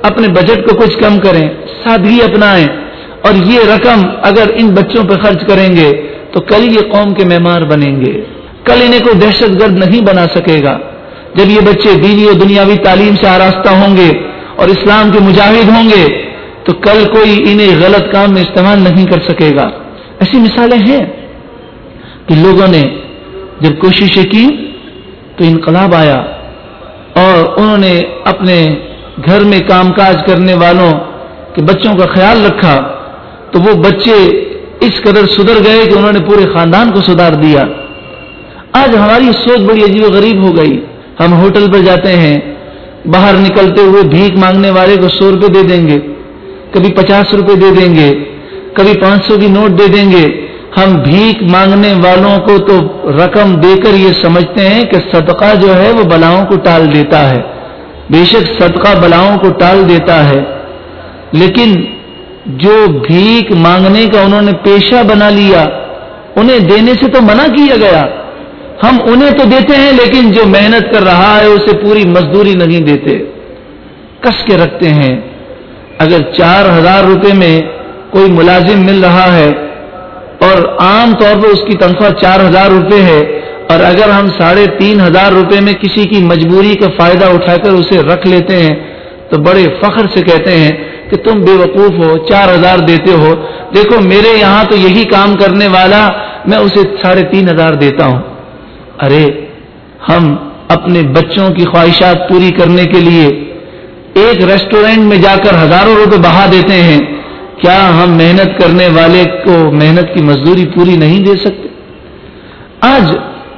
اپنے بجٹ کو کچھ کم کریں، سادگی اپنائیں، اور یہ رقم اگر ان بچوں پہ خرچ کریں گے تو کل یہ قوم کے معمار بنیں گے، کل انہیں کوئی دہشت گرد نہیں بنا سکے گا۔ جب یہ بچے دینی اور دنیاوی تعلیم سے آراستہ ہوں گے اور اسلام کے مجاہد ہوں گے تو کل کوئی انہیں غلط کام میں استعمال نہیں کر سکے گا۔ ایسی مثالیں ہیں کہ لوگوں نے جب کوششیں کی تو انقلاب آیا، اور انہوں نے اپنے گھر میں کام کاج کرنے والوں کے بچوں کا خیال رکھا تو وہ بچے اس قدر سدھر گئے کہ انہوں نے پورے خاندان کو سدھار دیا۔ آج ہماری سوچ بڑی عجیب و غریب ہو گئی۔ ہم ہوٹل پر جاتے ہیں، باہر نکلتے ہوئے بھیک مانگنے والے کو 100 روپے دے دیں گے، کبھی 50 روپے دے دیں گے، کبھی 500 کی نوٹ دے دیں گے۔ ہم بھیک مانگنے والوں کو تو رقم دے کر یہ سمجھتے ہیں کہ صدقہ جو ہے وہ بلاؤں کو ٹال دیتا ہے۔ بے شک صدقہ بلاؤں کو ٹال دیتا ہے، لیکن جو بھیک مانگنے کا انہوں نے پیشہ بنا لیا انہیں دینے سے تو منع کیا گیا۔ ہم انہیں تو دیتے ہیں لیکن جو محنت کر رہا ہے اسے پوری مزدوری نہیں دیتے، کس کے رکھتے ہیں۔ اگر 4000 روپے میں کوئی ملازم مل رہا ہے اور عام طور پر اس کی تنخواہ 4000 روپے ہے، اور اگر ہم 3500 روپے میں کسی کی مجبوری کا فائدہ اٹھا کر اسے رکھ لیتے ہیں تو بڑے فخر سے کہتے ہیں کہ تم بے وقوف ہو، 4000 دیتے ہو، دیکھو میرے یہاں تو یہی کام کرنے والا میں اسے 3500 دیتا ہوں۔ ارے ہم اپنے بچوں کی خواہشات پوری کرنے کے لیے ایک ریسٹورینٹ میں جا کر ہزاروں روپے بہا دیتے ہیں، کیا ہم محنت کرنے والے کو محنت کی مزدوری پوری نہیں دے سکتے؟ آج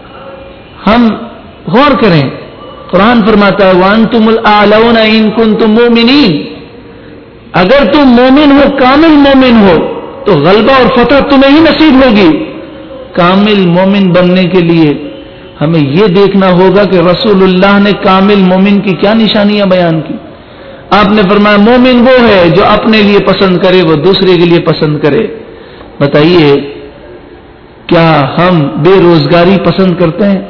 ہم غور کریں، قرآن فرماتا ہے وَأَنْتُمُ الْأَعْلَوْنَ إِن كُنتُم مُؤْمِنِينَ، اگر تم مومن ہو، کامل مومن ہو تو غلبہ اور فتح تمہیں ہی نصیب ہوگی۔ کامل مومن بننے کے لیے ہمیں یہ دیکھنا ہوگا کہ رسول اللہ نے کامل مومن کی کیا نشانیاں بیان کی۔ آپ نے فرمایا مومن وہ ہے جو اپنے لیے پسند کرے وہ دوسرے کے لیے پسند کرے۔ بتائیے کیا ہم بے روزگاری پسند کرتے ہیں؟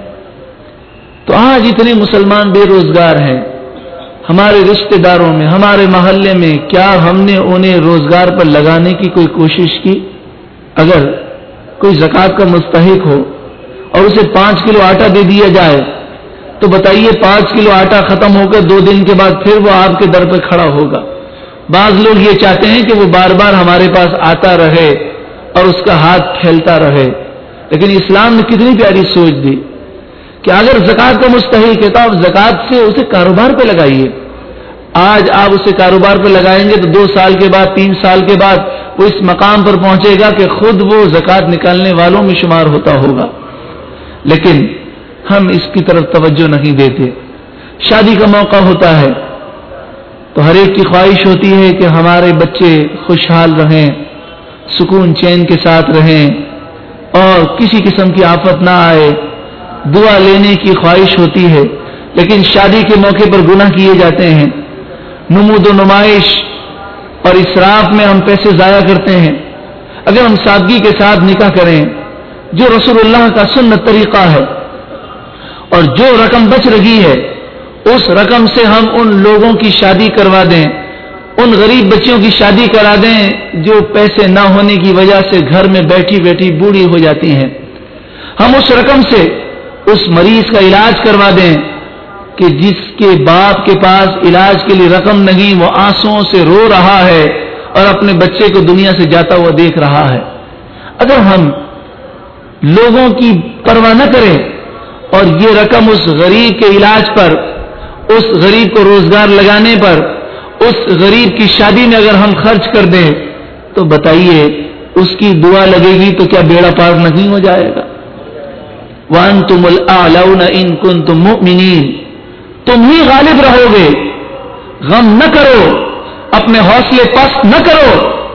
تو آج اتنے مسلمان بے روزگار ہیں ہمارے رشتہ داروں میں، ہمارے محلے میں، کیا ہم نے انہیں روزگار پر لگانے کی کوئی کوشش کی؟ اگر کوئی زکوٰۃ کا مستحق ہو اور اسے 5 کلو آٹا دے دیا جائے تو بتائیے 5 کلو آٹا ختم ہو کر 2 دن کے بعد پھر وہ آپ کے در پہ کھڑا ہوگا۔ بعض لوگ یہ چاہتے ہیں کہ وہ بار بار ہمارے پاس آتا رہے اور اس کا ہاتھ پھیلتا رہے، لیکن اسلام نے کتنی پیاری سوچ دی کہ اگر زکوٰۃ کا مستحق ہے تو آپ زکوٰۃ سے اسے کاروبار پہ لگائیے۔ آج آپ اسے کاروبار پہ لگائیں گے تو 2 سال کے بعد 3 سال کے بعد وہ اس مقام پر پہنچے گا کہ خود وہ زکوٰۃ نکالنے والوں میں شمار ہوتا ہوگا، لیکن ہم اس کی طرف توجہ نہیں دیتے۔ شادی کا موقع ہوتا ہے تو ہر ایک کی خواہش ہوتی ہے کہ ہمارے بچے خوشحال رہیں، سکون چین کے ساتھ رہیں اور کسی قسم کی آفت نہ آئے، دعا لینے کی خواہش ہوتی ہے، لیکن شادی کے موقع پر گناہ کیے جاتے ہیں، نمود و نمائش اور اسراف میں ہم پیسے ضائع کرتے ہیں۔ اگر ہم سادگی کے ساتھ نکاح کریں جو رسول اللہ کا سنت طریقہ ہے، اور جو رقم بچ رہی ہے اس رقم سے ہم ان لوگوں کی شادی کروا دیں، ان غریب بچیوں کی شادی کرا دیں جو پیسے نہ ہونے کی وجہ سے گھر میں بیٹھی بیٹھی بوڑھی ہو جاتی ہیں، ہم اس رقم سے اس مریض کا علاج کروا دیں کہ جس کے باپ کے پاس علاج کے لیے رقم نہیں، وہ آنسوؤں سے رو رہا ہے اور اپنے بچے کو دنیا سے جاتا ہوا دیکھ رہا ہے۔ اگر ہم لوگوں کی پرواہ نہ کریں اور یہ رقم اس غریب کے علاج پر، اس غریب کو روزگار لگانے پر، اس غریب کی شادی میں اگر ہم خرچ کر دیں تو بتائیے اس کی دعا لگے گی تو کیا بیڑا پار نہیں ہو جائے گا؟ وَأَنْتُمُ الْأَعْلَوْنَ إِن كُنتُم مُؤْمِنِينَ، تم ہی غالب رہو گے، غم نہ کرو، اپنے حوصلے پست نہ کرو،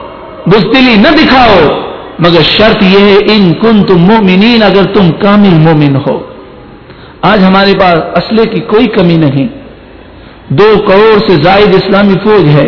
بزدلی نہ دکھاؤ، مگر شرط یہ ہے ان کنتم مؤمنین، اگر تم کامل مومن ہو۔ آج ہمارے پاس اسلحے کی کوئی کمی نہیں، 2 کروڑ سے زائد اسلامی فوج ہے،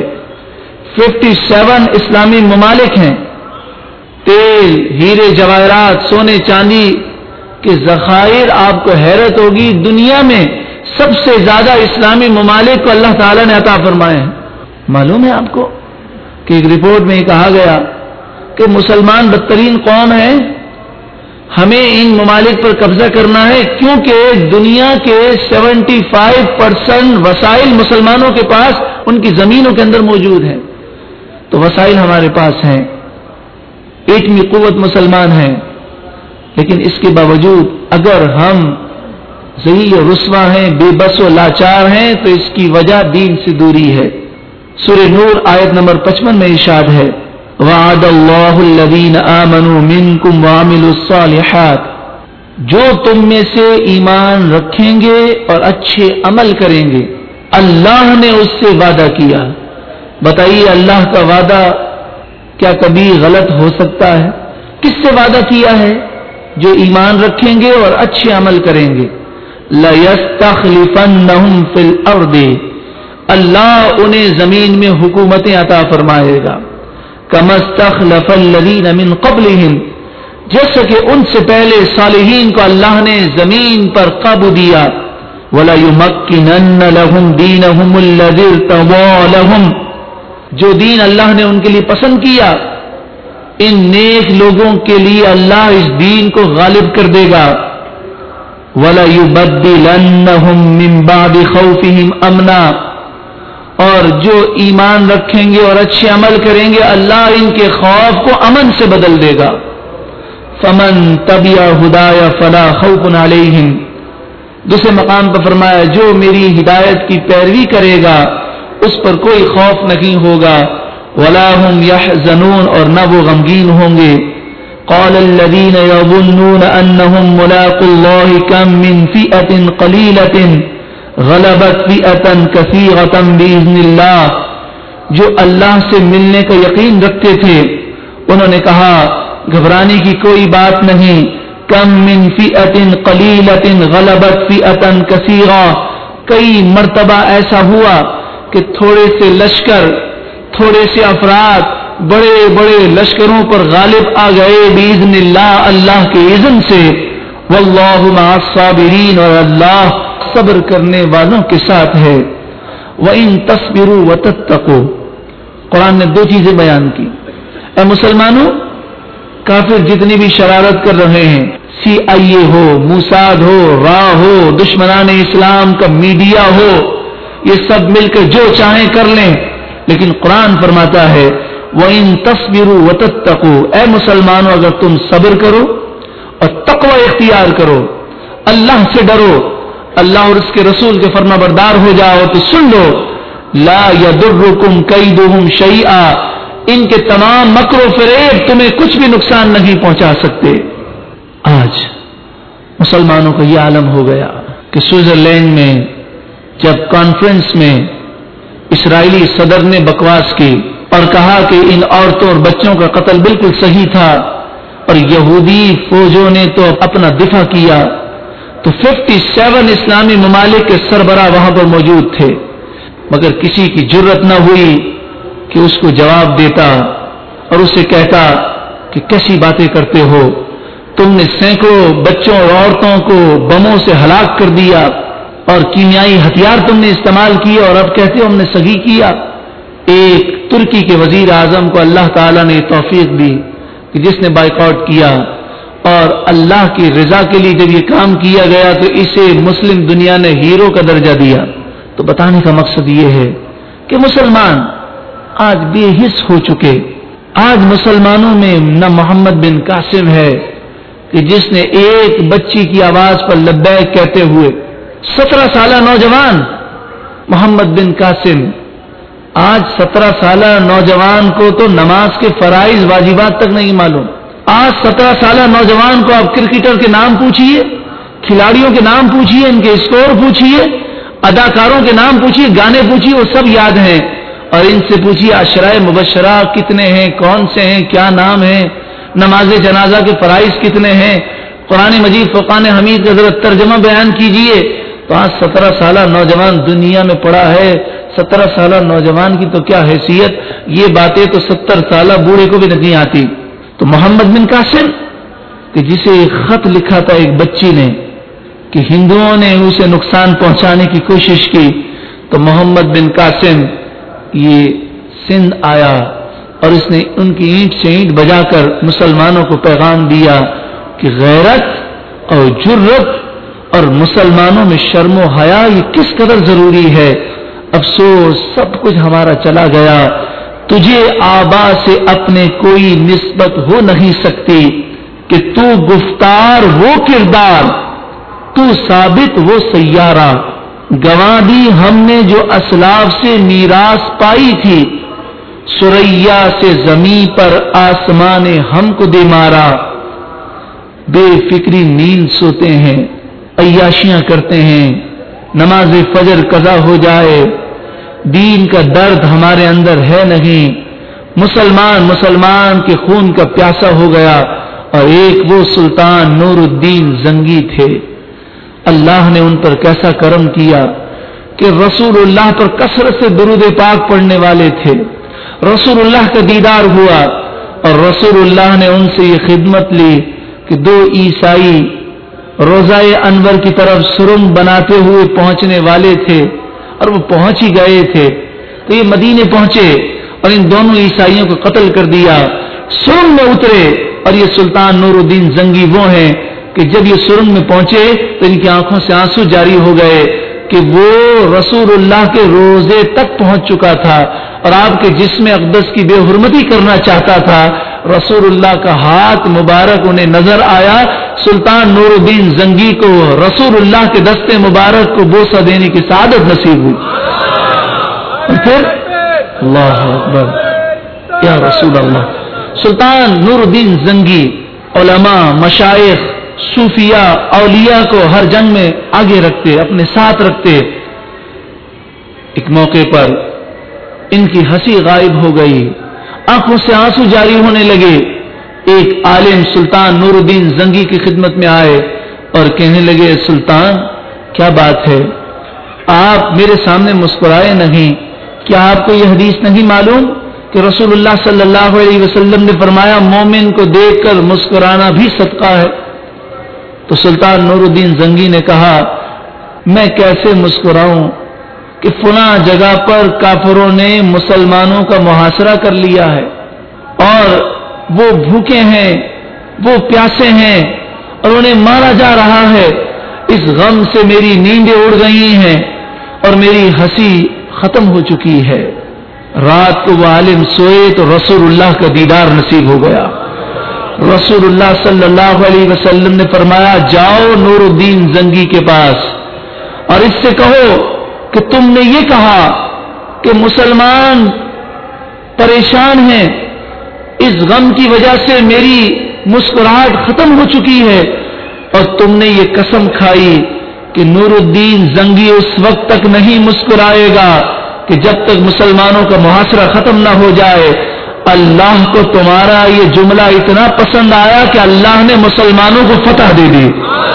57 اسلامی ممالک ہیں، تیل، ہیرے جواہرات، سونے چاندی کے ذخائر، آپ کو حیرت ہوگی دنیا میں سب سے زیادہ اسلامی ممالک کو اللہ تعالیٰ نے عطا فرمائے ہیں۔ معلوم ہے آپ کو کہ ایک رپورٹ میں کہا گیا کہ مسلمان بدترین قوم ہے، ہمیں ان ممالک پر قبضہ کرنا ہے کیونکہ دنیا کے 75% وسائل مسلمانوں کے پاس ان کی زمینوں کے اندر موجود ہیں. تو وسائل ہمارے پاس ہیں، ایٹمی قوت مسلمان ہیں، لیکن اس کے باوجود اگر ہم ذلیل و رسوا ہیں، بے بس و لاچار ہیں، تو اس کی وجہ دین سے دوری ہے. سورہ نور آیت نمبر 55 میں ارشاد ہے وعد اللہ الذین آمنوا منکم وعملوا الصالحات، جو تم میں سے ایمان رکھیں گے اور اچھے عمل کریں گے اللہ نے اس سے وعدہ کیا. بتائیے اللہ کا وعدہ کیا کبھی غلط ہو سکتا ہے؟ کس سے وعدہ کیا ہے؟ جو ایمان رکھیں گے اور اچھے عمل کریں گے. لَيَسْتَخْلِفَنَّهُمْ فِي الْأَرْضِ، اللہ انہیں زمین میں حکومتیں عطا فرمائے گا. كَمَا اسْتَخْلَفَ الَّذِينَ مِنْ قَبْلِهِمْ، جیسا کہ ان سے پہلے صالحین کو اللہ نے زمین پر قابو دیا. وَلَيُمَكِّنَنَّ لَهُمْ دِينَهُمُ الَّذِي ارْتَضَىٰ لَهُمْ، جو دین اللہ نے ان کے لیے پسند کیا ان نیک لوگوں کے لیے اللہ اس دین کو غالب کر دے گا. وَلَيُبَدِّلَنَّهُمْ مِنْ بَعْدِ خَوْفِهِمْ أَمْنًا، اور جو ایمان رکھیں گے اور اچھے عمل کریں گے اللہ ان کے خوف کو امن سے بدل دے گا. فَمَن تَبِعَ هُدَايَ فَلَا خَوْفٌ عَلَيْهِمْ، دوسرے مقام پر فرمایا جو میری ہدایت کی پیروی کرے گا اس پر کوئی خوف نہیں ہوگا. وَلَا هُمْ يَحْزَنُونَ، اور نہ وہ غمگین ہوں گے. قَالَ الَّذِينَ يَظُنُّونَ أَنَّهُمْ مُلَاقُو اللَّهِ كَم مِّن فِئَةٍ قَلِيلَةٍ غلبت فئة كثيرة بإذن اللہ، جو اللہ سے ملنے کا یقین رکھتے تھے انہوں نے کہا گھبرانے کی کوئی بات نہیں. کم من فئة قلیلة غلبت فئة کثیرہ، کئی مرتبہ ایسا ہوا کہ تھوڑے سے لشکر، تھوڑے سے افراد بڑے بڑے لشکروں پر غالب آ گئے بإذن اللہ، اللہ کے اذن سے. واللہ مع الصابرین، اور اللہ صبر کرنے والوں کے ساتھ ہے. وَإِن تَصْبِرُوا وَتَتَّقُوا، قرآن نے دو چیزیں بیان کی. اے مسلمانوں، کافر جتنی بھی شرارت کر رہے ہیں، CIA ہو، موساد ہو، را ہو، دشمنان اسلام کا میڈیا ہو، یہ سب مل کر جو چاہیں کر لیں، لیکن قرآن فرماتا ہے وَإِن تَصْبِرُوا وَتَتَّقُوا، اے مسلمانوں اگر تم صبر کرو اور تقوی اختیار کرو، اللہ سے ڈرو، اللہ اور اس کے رسول کے فرما بردار ہو جاؤ، تو سن لو لا یضرکم کیدہم شیئا، ان کے تمام مکر و فریب تمہیں کچھ بھی نقصان نہیں پہنچا سکتے. آج مسلمانوں کا یہ عالم ہو گیا کہ سوئٹزرلینڈ میں جب کانفرنس میں اسرائیلی صدر نے بکواس کی اور کہا کہ ان عورتوں اور بچوں کا قتل بالکل صحیح تھا اور یہودی فوجوں نے تو اپنا دفاع کیا، تو 57 اسلامی ممالک کے سربراہ وہاں پر موجود تھے، مگر کسی کی جرت نہ ہوئی کہ اس کو جواب دیتا اور اسے کہتا کہ کیسی باتیں کرتے ہو، تم نے سینکڑوں بچوں اور عورتوں کو بموں سے ہلاک کر دیا اور کیمیائی ہتھیار تم نے استعمال کیے اور اب کہتے ہو ہم نے صحیح کیا. ایک ترکی کے وزیر اعظم کو اللہ تعالیٰ نے توفیق دی کہ جس نے بائیکاٹ کیا اور اللہ کی رضا کے لیے جب یہ کام کیا گیا تو اسے مسلم دنیا نے ہیرو کا درجہ دیا. تو بتانے کا مقصد یہ ہے کہ مسلمان آج بے حس ہو چکے. آج مسلمانوں میں نہ محمد بن قاسم ہے کہ جس نے ایک بچی کی آواز پر لبیک کہتے ہوئے 17 سالہ نوجوان محمد بن قاسم، آج 17 سالہ نوجوان کو تو نماز کے فرائض واجبات تک نہیں معلوم. آج 17 سالہ نوجوان کو آپ کرکٹر کے نام پوچھئے، کھلاڑیوں کے نام پوچھئے، ان کے اسکور پوچھئے، اداکاروں کے نام پوچھئے، گانے پوچھئے، وہ سب یاد ہیں. اور ان سے پوچھئے عشرۂ مبشرہ کتنے ہیں، کون سے ہیں، کیا نام ہیں، نماز جنازہ کے فرائض کتنے ہیں، قرآن مجید فرقان حمید کا ذرا ترجمہ بیان کیجئے. تو آج 17 سالہ نوجوان دنیا میں پڑا ہے. 17 سالہ نوجوان کی تو کیا حیثیت، یہ باتیں تو 70 سالہ بوڑھے کو بھی نہیں آتی. تو محمد بن قاسم کہ جسے ایک خط لکھا تھا ایک بچی نے کہ ہندوؤں نے اسے نقصان پہنچانے کی کوشش کی، تو محمد بن قاسم یہ سندھ آیا اور اس نے ان کی اینٹ سے اینٹ بجا کر مسلمانوں کو پیغام دیا کہ غیرت اور جرت اور مسلمانوں میں شرم و حیا یہ کس قدر ضروری ہے. افسوس سب کچھ ہمارا چلا گیا. تجھے آبا سے اپنے کوئی نسبت ہو نہیں سکتی کہ تو گفتار وہ کردار، تو ثابت وہ سیارہ. گواہ دی ہم نے جو اسلاف سے میراث پائی تھی، سریا سے زمین پر آسمان ہم کو دے مارا. بے فکری نیند سوتے ہیں، عیاشیاں کرتے ہیں، نماز فجر قضا ہو جائے، دین کا درد ہمارے اندر ہے نہیں. مسلمان کے خون کا پیاسا ہو گیا. اور ایک وہ سلطان نور الدین زنگی تھے، اللہ نے ان پر کیسا کرم کیا کہ رسول اللہ پر کثرت سے درود پاک پڑھنے والے تھے. رسول اللہ کا دیدار ہوا اور رسول اللہ نے ان سے یہ خدمت لی کہ 2 عیسائی روضہ انور کی طرف سرنگ بناتے ہوئے پہنچنے والے تھے اور وہ پہنچ ہی گئے تھے. تو یہ مدینے پہنچے اور ان دونوں عیسائیوں کو قتل کر دیا. سرنگ میں اترے اور یہ سلطان نور الدین زنگی وہ ہیں کہ جب یہ سرنگ میں پہنچے تو ان کی آنکھوں سے آنسو جاری ہو گئے کہ وہ رسول اللہ کے روزے تک پہنچ چکا تھا اور آپ کے جسم اقدس کی بے حرمتی کرنا چاہتا تھا. رسول اللہ کا ہاتھ مبارک انہیں نظر آیا. سلطان نور الدین زنگی کو رسول اللہ کے دستے مبارک کو بوسہ دینے کی سعادت نصیب ہوئی. اور پھر اللہ اکبر یا رسول اللہ. سلطان نور الدین زنگی علماء، مشائخ، صوفیاء، اولیاء کو ہر جنگ میں آگے رکھتے، اپنے ساتھ رکھتے. ایک موقع پر ان کی ہنسی غائب ہو گئی، آنکھوں سے آنسو جاری ہونے لگے. ایک عالم سلطان نور الدین زنگی کی خدمت میں آئے اور کہنے لگے سلطان کیا بات ہے، آپ میرے سامنے مسکرائے نہیں، کیا آپ کو یہ حدیث نہیں معلوم کہ رسول اللہ صلی اللہ علیہ وسلم نے فرمایا مومن کو دیکھ کر مسکرانا بھی صدقہ ہے. تو سلطان نور الدین زنگی نے کہا میں کیسے مسکراؤں کہ فلاں جگہ پر کافروں نے مسلمانوں کا محاصرہ کر لیا ہے اور وہ بھوکے ہیں، وہ پیاسے ہیں اور انہیں مارا جا رہا ہے. اس غم سے میری نیندیں اڑ گئی ہیں اور میری ہنسی ختم ہو چکی ہے. رات کو وہ عالم سوئے تو رسول اللہ کا دیدار نصیب ہو گیا. رسول اللہ صلی اللہ علیہ وسلم نے فرمایا جاؤ نور الدین زنگی کے پاس اور اس سے کہو کہ تم نے یہ کہا کہ مسلمان پریشان ہیں، اس غم کی وجہ سے میری مسکراہٹ ختم ہو چکی ہے، اور تم نے یہ قسم کھائی کہ نور الدین زنگی اس وقت تک نہیں مسکرائے گا کہ جب تک مسلمانوں کا محاصرہ ختم نہ ہو جائے. اللہ کو تمہارا یہ جملہ اتنا پسند آیا کہ اللہ نے مسلمانوں کو فتح دے دی.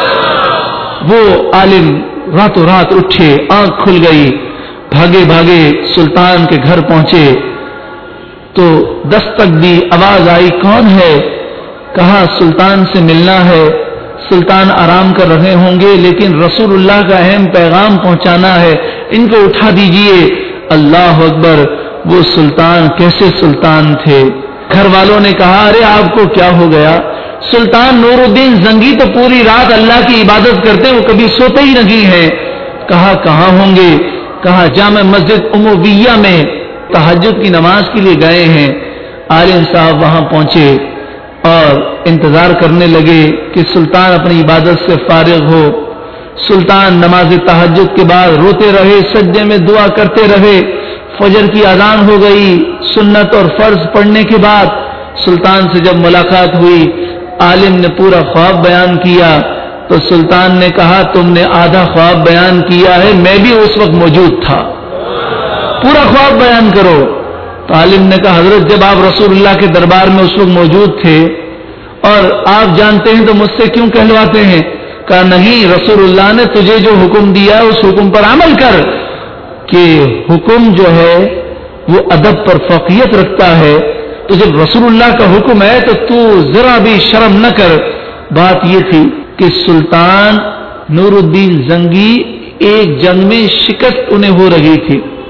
وہ عالم راتوں رات اٹھے، آنکھ کھل گئی، بھاگے بھاگے سلطان کے گھر پہنچے تو دستک دی، آواز آئی کون ہے؟ کہا سلطان سے ملنا ہے. سلطان آرام کر رہے ہوں گے لیکن رسول اللہ کا اہم پیغام پہنچانا ہے، ان کو اٹھا دیجئے. اللہ اکبر، وہ سلطان کیسے سلطان تھے. گھر والوں نے کہا ارے آپ کو کیا ہو گیا؟ سلطان نور الدین زنگی تو پوری رات اللہ کی عبادت کرتے، وہ کبھی سوتے ہی نہیں ہیں. کہا کہاں ہوں گے؟ کہا جامع مسجد امویہ میں تہجد کی نماز کے لیے گئے ہیں. عالم صاحب وہاں پہنچے اور انتظار کرنے لگے کہ سلطان اپنی عبادت سے فارغ ہو. سلطان نماز تہجد کے بعد روتے رہے، سجدے میں دعا کرتے رہے. فجر کی اذان ہو گئی. سنت اور فرض پڑھنے کے بعد سلطان سے جب ملاقات ہوئی، عالم نے پورا خواب بیان کیا تو سلطان نے کہا تم نے آدھا خواب بیان کیا ہے، میں بھی اس وقت موجود تھا، پورا خواب بیان کرو. تو عالم نے کہا حضرت جب آپ رسول اللہ کے دربار میں اس وقت موجود تھے اور آپ جانتے ہیں تو مجھ سے کیوں کہلواتے ہیں؟ کہا نہیں، رسول اللہ نے تجھے جو حکم دیا ہے اس حکم پر عمل کر. کہ حکم جو ہے وہ ادب پر فوقیت رکھتا ہے، تو جب رسول اللہ کا حکم ہے تو ذرا بھی شرم نہ کر. بات یہ تھی کہ سلطان نور الدین زنگی ایک جنگ میں شکست انہیں ہو رہی تھی.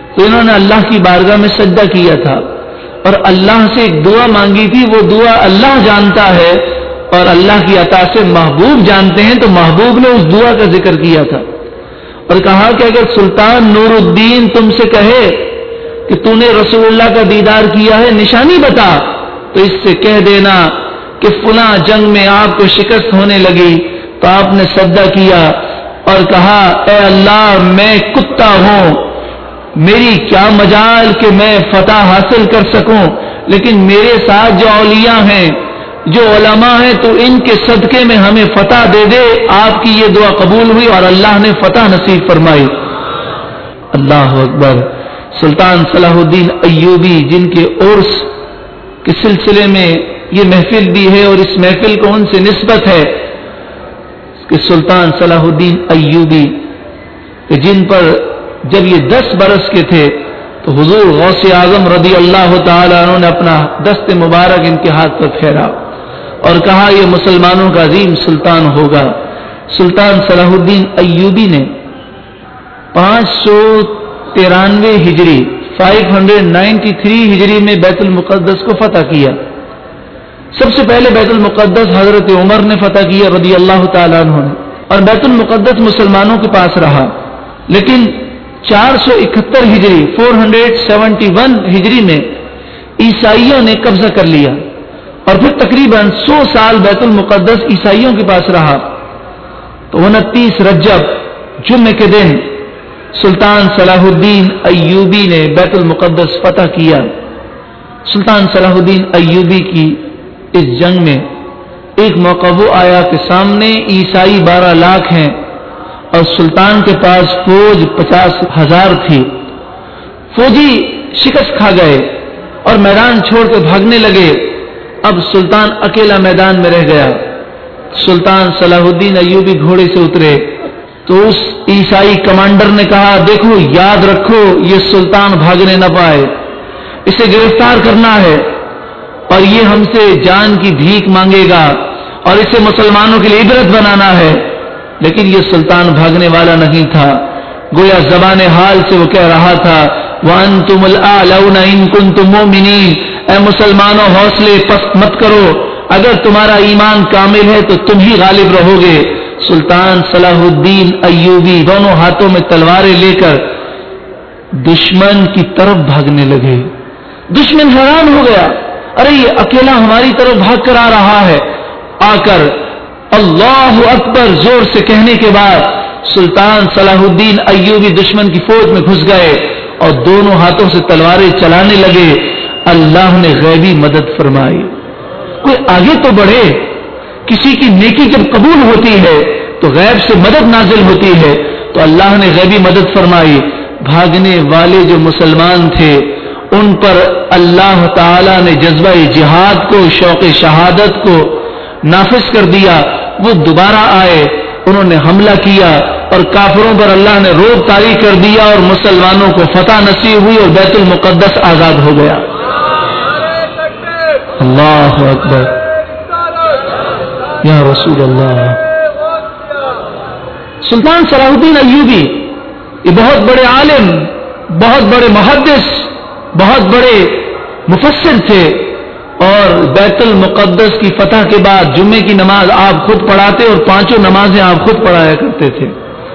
تو انہوں نے اللہ کی بارگاہ میں سجدہ کیا تھا اور اللہ سے ایک دعا مانگی تھی. وہ دعا اللہ جانتا ہے اور اللہ کی عطا سے محبوب جانتے ہیں. تو محبوب نے اس دعا کا ذکر کیا تھا اور کہا کہ اگر سلطان نور الدین تم سے کہے کہ تو نے رسول اللہ کا دیدار کیا ہے, نشانی بتا, تو اس سے کہہ دینا کہ فلاں جنگ میں آپ کو شکست ہونے لگی تو آپ نے سجدہ کیا اور کہا اے اللہ میں کتا ہوں, میری کیا مجال کہ میں فتح حاصل کر سکوں, لیکن میرے ساتھ جو اولیاء ہیں, جو علماء ہیں, تو ان کے صدقے میں ہمیں فتح دے دے. آپ کی یہ دعا قبول ہوئی اور اللہ نے فتح نصیب فرمائی. اللہ اکبر. سلطان صلاح الدین ایوبی جن کے عرس کے سلسلے میں یہ محفل بھی ہے اور اس محفل کو ان سے نسبت ہے کہ سلطان صلاح الدین ایوبی کہ جن پر جب یہ 10 برس کے تھے تو حضور غوث اعظم رضی اللہ تعالی عنہ نے اپنا دست مبارک ان کے ہاتھ پر پھیرا اور کہا یہ مسلمانوں کا عظیم سلطان ہوگا. سلطان صلاح الدین ایوبی نے 593 ہجری 593 ہجری میں بیت المقدس کو فتح کیا. سب سے پہلے بیت المقدس حضرت عمر نے فتح کیا رضی اللہ تعالیٰ عنہ نے, اور بیت المقدس مسلمانوں کے پاس رہا. لیکن 471 ہجری 471 ہجری میں عیسائیوں نے قبضہ کر لیا اور پھر تقریباً 100 سال بیت المقدس عیسائیوں کے پاس رہا. تو 29 رجب جمعے کے دن سلطان صلاح الدین ایوبی نے بیت المقدس فتح کیا. سلطان صلاح الدین ایوبی کی اس جنگ میں ایک موقع وہ آیا کہ سامنے عیسائی 12 لاکھ ہیں اور سلطان کے پاس فوج 50,000 تھی. فوجی شکست کھا گئے اور میدان چھوڑ کے بھاگنے لگے. اب سلطان اکیلا میدان میں رہ گیا. سلطان صلاح الدین ایوبی گھوڑے سے اترے تو اس عیسائی کمانڈر نے کہا دیکھو یاد رکھو یہ سلطان بھاگنے نہ پائے, اسے گرفتار کرنا ہے اور یہ ہم سے جان کی بھیک مانگے گا اور اسے مسلمانوں کے لیے عبرت بنانا ہے. لیکن یہ سلطان بھاگنے والا نہیں تھا. گویا زبان حال سے وہ کہہ رہا تھا وَأَنْتُمُ الْأَعْلَوْنَ إِن كُنتُم مُؤْمِنِينَ, اے مسلمانوں حوصلے پست مت کرو, اگر تمہارا ایمان کامل ہے تو تم ہی غالب رہو گے. سلطان صلاح الدین ایوبی دونوں ہاتھوں میں تلواریں لے کر دشمن کی طرف بھاگنے لگے. دشمن حیران ہو گیا, ارے یہ اکیلا ہماری طرف بھاگ کر آ رہا ہے. آ کر اللہ اکبر زور سے کہنے کے بعد سلطان صلاح الدین ایوبی دشمن کی فوج میں گھس گئے اور دونوں ہاتھوں سے تلواریں چلانے لگے. اللہ نے غیبی مدد فرمائی. کوئی آگے تو بڑھے, کسی کی نیکی جب قبول ہوتی ہے تو غیب سے مدد نازل ہوتی ہے. تو اللہ نے غیبی مدد فرمائی. بھاگنے والے جو مسلمان تھے ان پر اللہ تعالی نے جذبہ جہاد کو, شوق شہادت کو نافذ کر دیا. وہ دوبارہ آئے, انہوں نے حملہ کیا اور کافروں پر اللہ نے رعب طاری کر دیا اور مسلمانوں کو فتح نصیب ہوئی اور بیت المقدس آزاد ہو گیا. اللہ اکبر یا رسول اللہ. سلطان صلاح الدین ایوبی یہ بہت بڑے عالم, بہت بڑے محدث, بہت بڑے مفسر تھے اور بیت المقدس کی فتح کے بعد جمعے کی نماز آپ خود پڑھاتے اور 5 نمازیں آپ خود پڑھایا کرتے تھے.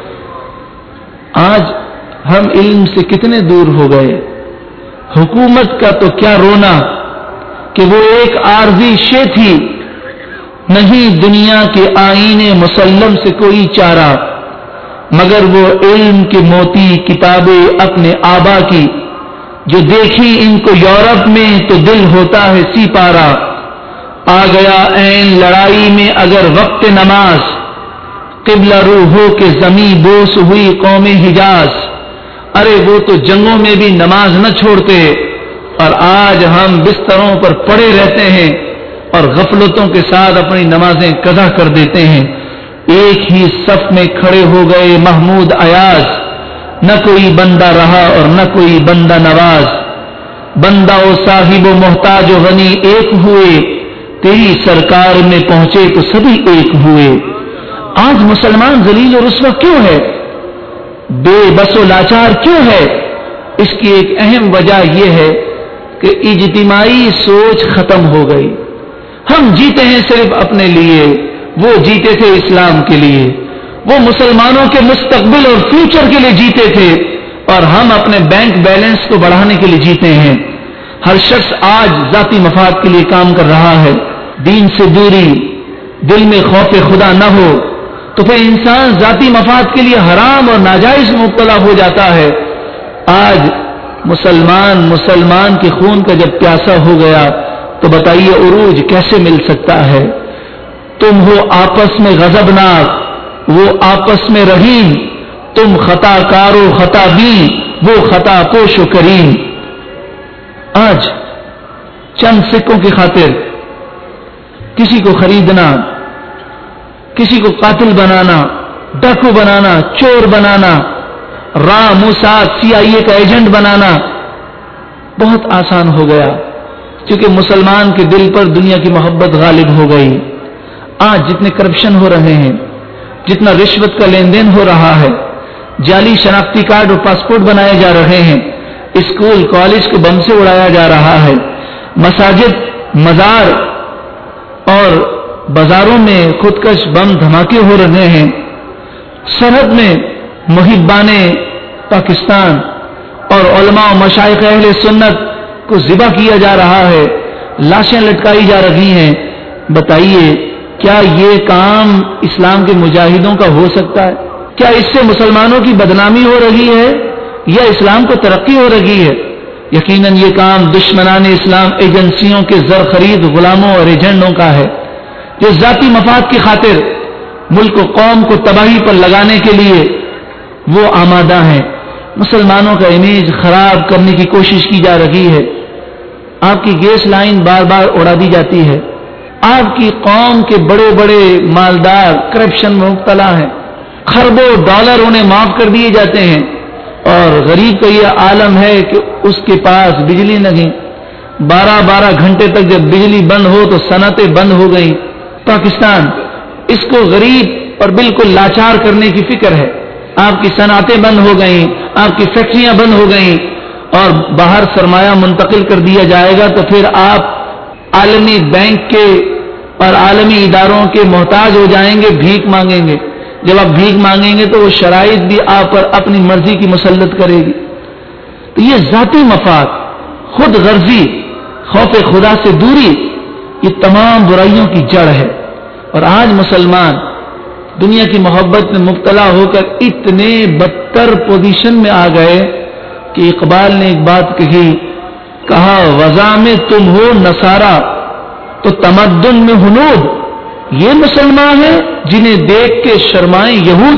آج ہم علم سے کتنے دور ہو گئے. حکومت کا تو کیا رونا کہ وہ ایک عارضی شے تھی, نہیں دنیا کے آئین مسلم سے کوئی چارہ, مگر وہ علم کے موتی کتابیں اپنے آبا کی, جو دیکھی ان کو یورپ میں تو دل ہوتا ہے سی پارا. آ گیا عین لڑائی میں اگر وقت نماز, قبلہ رو ہو کے زمیں بوس ہوئی قوم حجاز. ارے وہ تو جنگوں میں بھی نماز نہ چھوڑتے اور آج ہم بستروں پر پڑے رہتے ہیں اور غفلتوں کے ساتھ اپنی نمازیں قضا کر دیتے ہیں. ایک ہی صف میں کھڑے ہو گئے محمود ایاز, نہ کوئی بندہ رہا اور نہ کوئی بندہ نواز. بندہ و صاحب و محتاج و غنی ایک ہوئے, تیری سرکار میں پہنچے تو سبھی ایک ہوئے. آج مسلمان ذلیل و رسوا کیوں ہے, بے بس و لاچار کیوں ہے؟ اس کی ایک اہم وجہ یہ ہے کہ اجتماعی سوچ ختم ہو گئی. ہم جیتے ہیں صرف اپنے لیے، وہ جیتے تھے اسلام کے لیے، وہ مسلمانوں کے مستقبل اور فیوچر کے لیے جیتے تھے، اور ہم اپنے بینک بیلنس کو بڑھانے کے لیے جیتے ہیں. ہر شخص آج ذاتی مفاد کے لیے کام کر رہا ہے. دین سے دوری، دل میں خوف خدا نہ ہو تو پھر انسان ذاتی مفاد کے لیے حرام اور ناجائز میں مبتلا ہو جاتا ہے. آج مسلمان کے خون کا جب پیاسا ہو گیا تو بتائیے عروج کیسے مل سکتا ہے؟ تم ہو آپس میں غضبناک، وہ آپس میں رحیم، تم خطا کار و خطا بین، وہ خطا پوش و کریم. آج چند سکوں کی خاطر کسی کو خریدنا، کسی کو قاتل بنانا، ڈاکو بنانا، چور بنانا، موساد CIA کا ایجنٹ بنانا بہت آسان ہو گیا، کیونکہ مسلمان کے دل پر دنیا کی محبت غالب ہو گئی. آج جتنے کرپشن ہو رہے ہیں، جتنا رشوت کا لین دین ہو رہا ہے، جعلی شناختی کارڈ اور پاسپورٹ بنائے جا رہے ہیں، اسکول کالج کو بم سے اڑایا جا رہا ہے، مساجد، مزار اور بازاروں میں خودکش بم دھماکے ہو رہے ہیں، سرحد میں محبان پاکستان اور علماء و مشائخ اہل سنت کو ذبح کیا جا رہا ہے، لاشیں لٹکائی جا رہی ہیں. بتائیے کیا یہ کام اسلام کے مجاہدوں کا ہو سکتا ہے؟ کیا اس سے مسلمانوں کی بدنامی ہو رہی ہے یا اسلام کو ترقی ہو رہی ہے؟ یقیناً یہ کام دشمنان اسلام ایجنسیوں کے زر خرید غلاموں اور ایجنٹوں کا ہے، جو ذاتی مفاد کی خاطر ملک و قوم کو تباہی پر لگانے کے لیے وہ آمادہ ہیں. مسلمانوں کا امیج خراب کرنے کی کوشش کی جا رہی ہے. آپ کی گیس لائن بار بار اڑا دی جاتی ہے. آپ کی قوم کے بڑے بڑے مالدار کرپشن میں مبتلا ہیں، خربوں ڈالر انہیں معاف کر دیے جاتے ہیں، اور غریب کا یہ عالم ہے کہ اس کے پاس بجلی نہیں. 12 گھنٹے تک جب بجلی بند ہو تو صنعتیں بند ہو گئیں. پاکستان اس کو غریب اور بالکل لاچار کرنے کی فکر ہے. آپ کی صنعتیں بند ہو گئیں، آپ کی فیکٹریاں بند ہو گئیں، اور باہر سرمایہ منتقل کر دیا جائے گا تو پھر آپ عالمی بینک کے اور عالمی اداروں کے محتاج ہو جائیں گے، بھیک مانگیں گے. جب آپ بھیک مانگیں گے تو وہ شرائط بھی آپ پر اپنی مرضی کی مسلط کرے گی. تو یہ ذاتی مفاد، خود غرضی، خوف خدا سے دوری، یہ تمام برائیوں کی جڑ ہے. اور آج مسلمان دنیا کی محبت میں مبتلا ہو کر اتنے بدتر پوزیشن میں آ گئے کہ اقبال نے ایک بات کہا وضع میں تم ہو نصارا تو تمدن میں ہنود. یہ مسلمان ہیں جنہیں دیکھ کے شرمائیں یہود.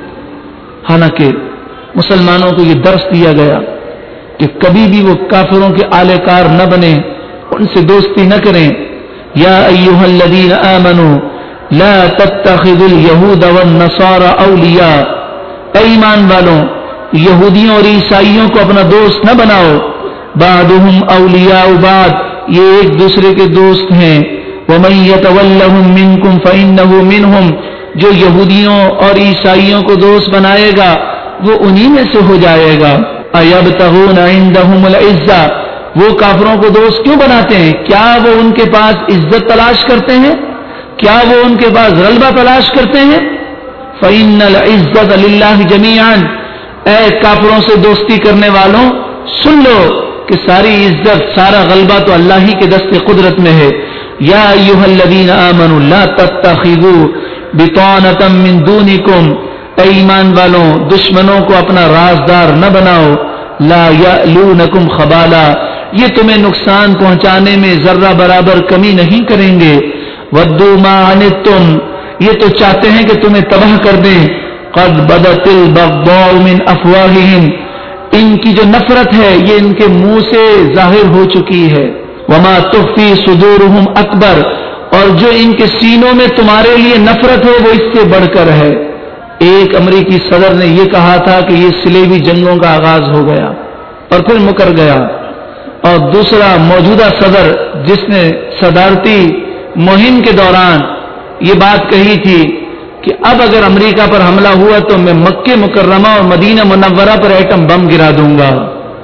حالانکہ مسلمانوں کو یہ درس دیا گیا کہ کبھی بھی وہ کافروں کے آلے کار نہ بنے، ان سے دوستی نہ کریں. یا ایھا الذین آمنوا لا تتخذوا اليہود والنصارى اولیاء. اے ایمان والوں، یہودیوں اور عیسائیوں کو اپنا دوست نہ بناؤ. بعضهم اولیاء بعض، یہ ایک دوسرے کے دوست ہیں. ومن يتولهم منكم فانه منهم، جو یہودیوں اور عیسائیوں کو دوست بنائے گا وہ انہی میں سے ہو جائے گا. ایبتغون عندهم العزہ، وہ کافروں کو دوست کیوں بناتے ہیں؟ کیا وہ ان کے پاس عزت تلاش کرتے ہیں؟ کیا وہ ان کے پاس غلبہ تلاش کرتے ہیں؟ فإن العزة لله جميعا، اے کافروں سے دوستی کرنے والوں سن لو کہ ساری عزت، سارا غلبہ تو اللہ ہی کے دست قدرت میں ہے. یا ایھا الذین آمنوا لا تتخذوا بطانة من دونکم، اے ایمان والوں دشمنوں کو اپنا رازدار نہ بناؤ. لا یألونکم خبالا، یہ تمہیں نقصان پہنچانے میں ذرہ برابر کمی نہیں کریں گے. ودوا ما عنتم، یہ تو چاہتے ہیں کہ تمہیں تباہ کر دیں. قد بدت البغضاء من افواہہم، ان کی جو نفرت ہے یہ ان کے منہ سے ظاہر ہو چکی ہے. وما تخفی صدورہم اکبر، اور جو ان کے سینوں میں تمہارے لیے نفرت ہے وہ اس سے بڑھ کر ہے. ایک امریکی صدر نے یہ کہا تھا کہ یہ صلیبی جنگوں کا آغاز ہو گیا اور پھر مکر گیا. اور دوسرا موجودہ صدر جس نے صدارتی مہم کے دوران یہ بات کہی تھی کہ اب اگر امریکہ پر حملہ ہوا تو میں مکہ مکرمہ اور مدینہ منورہ پر ایٹم بم گرا دوں گا.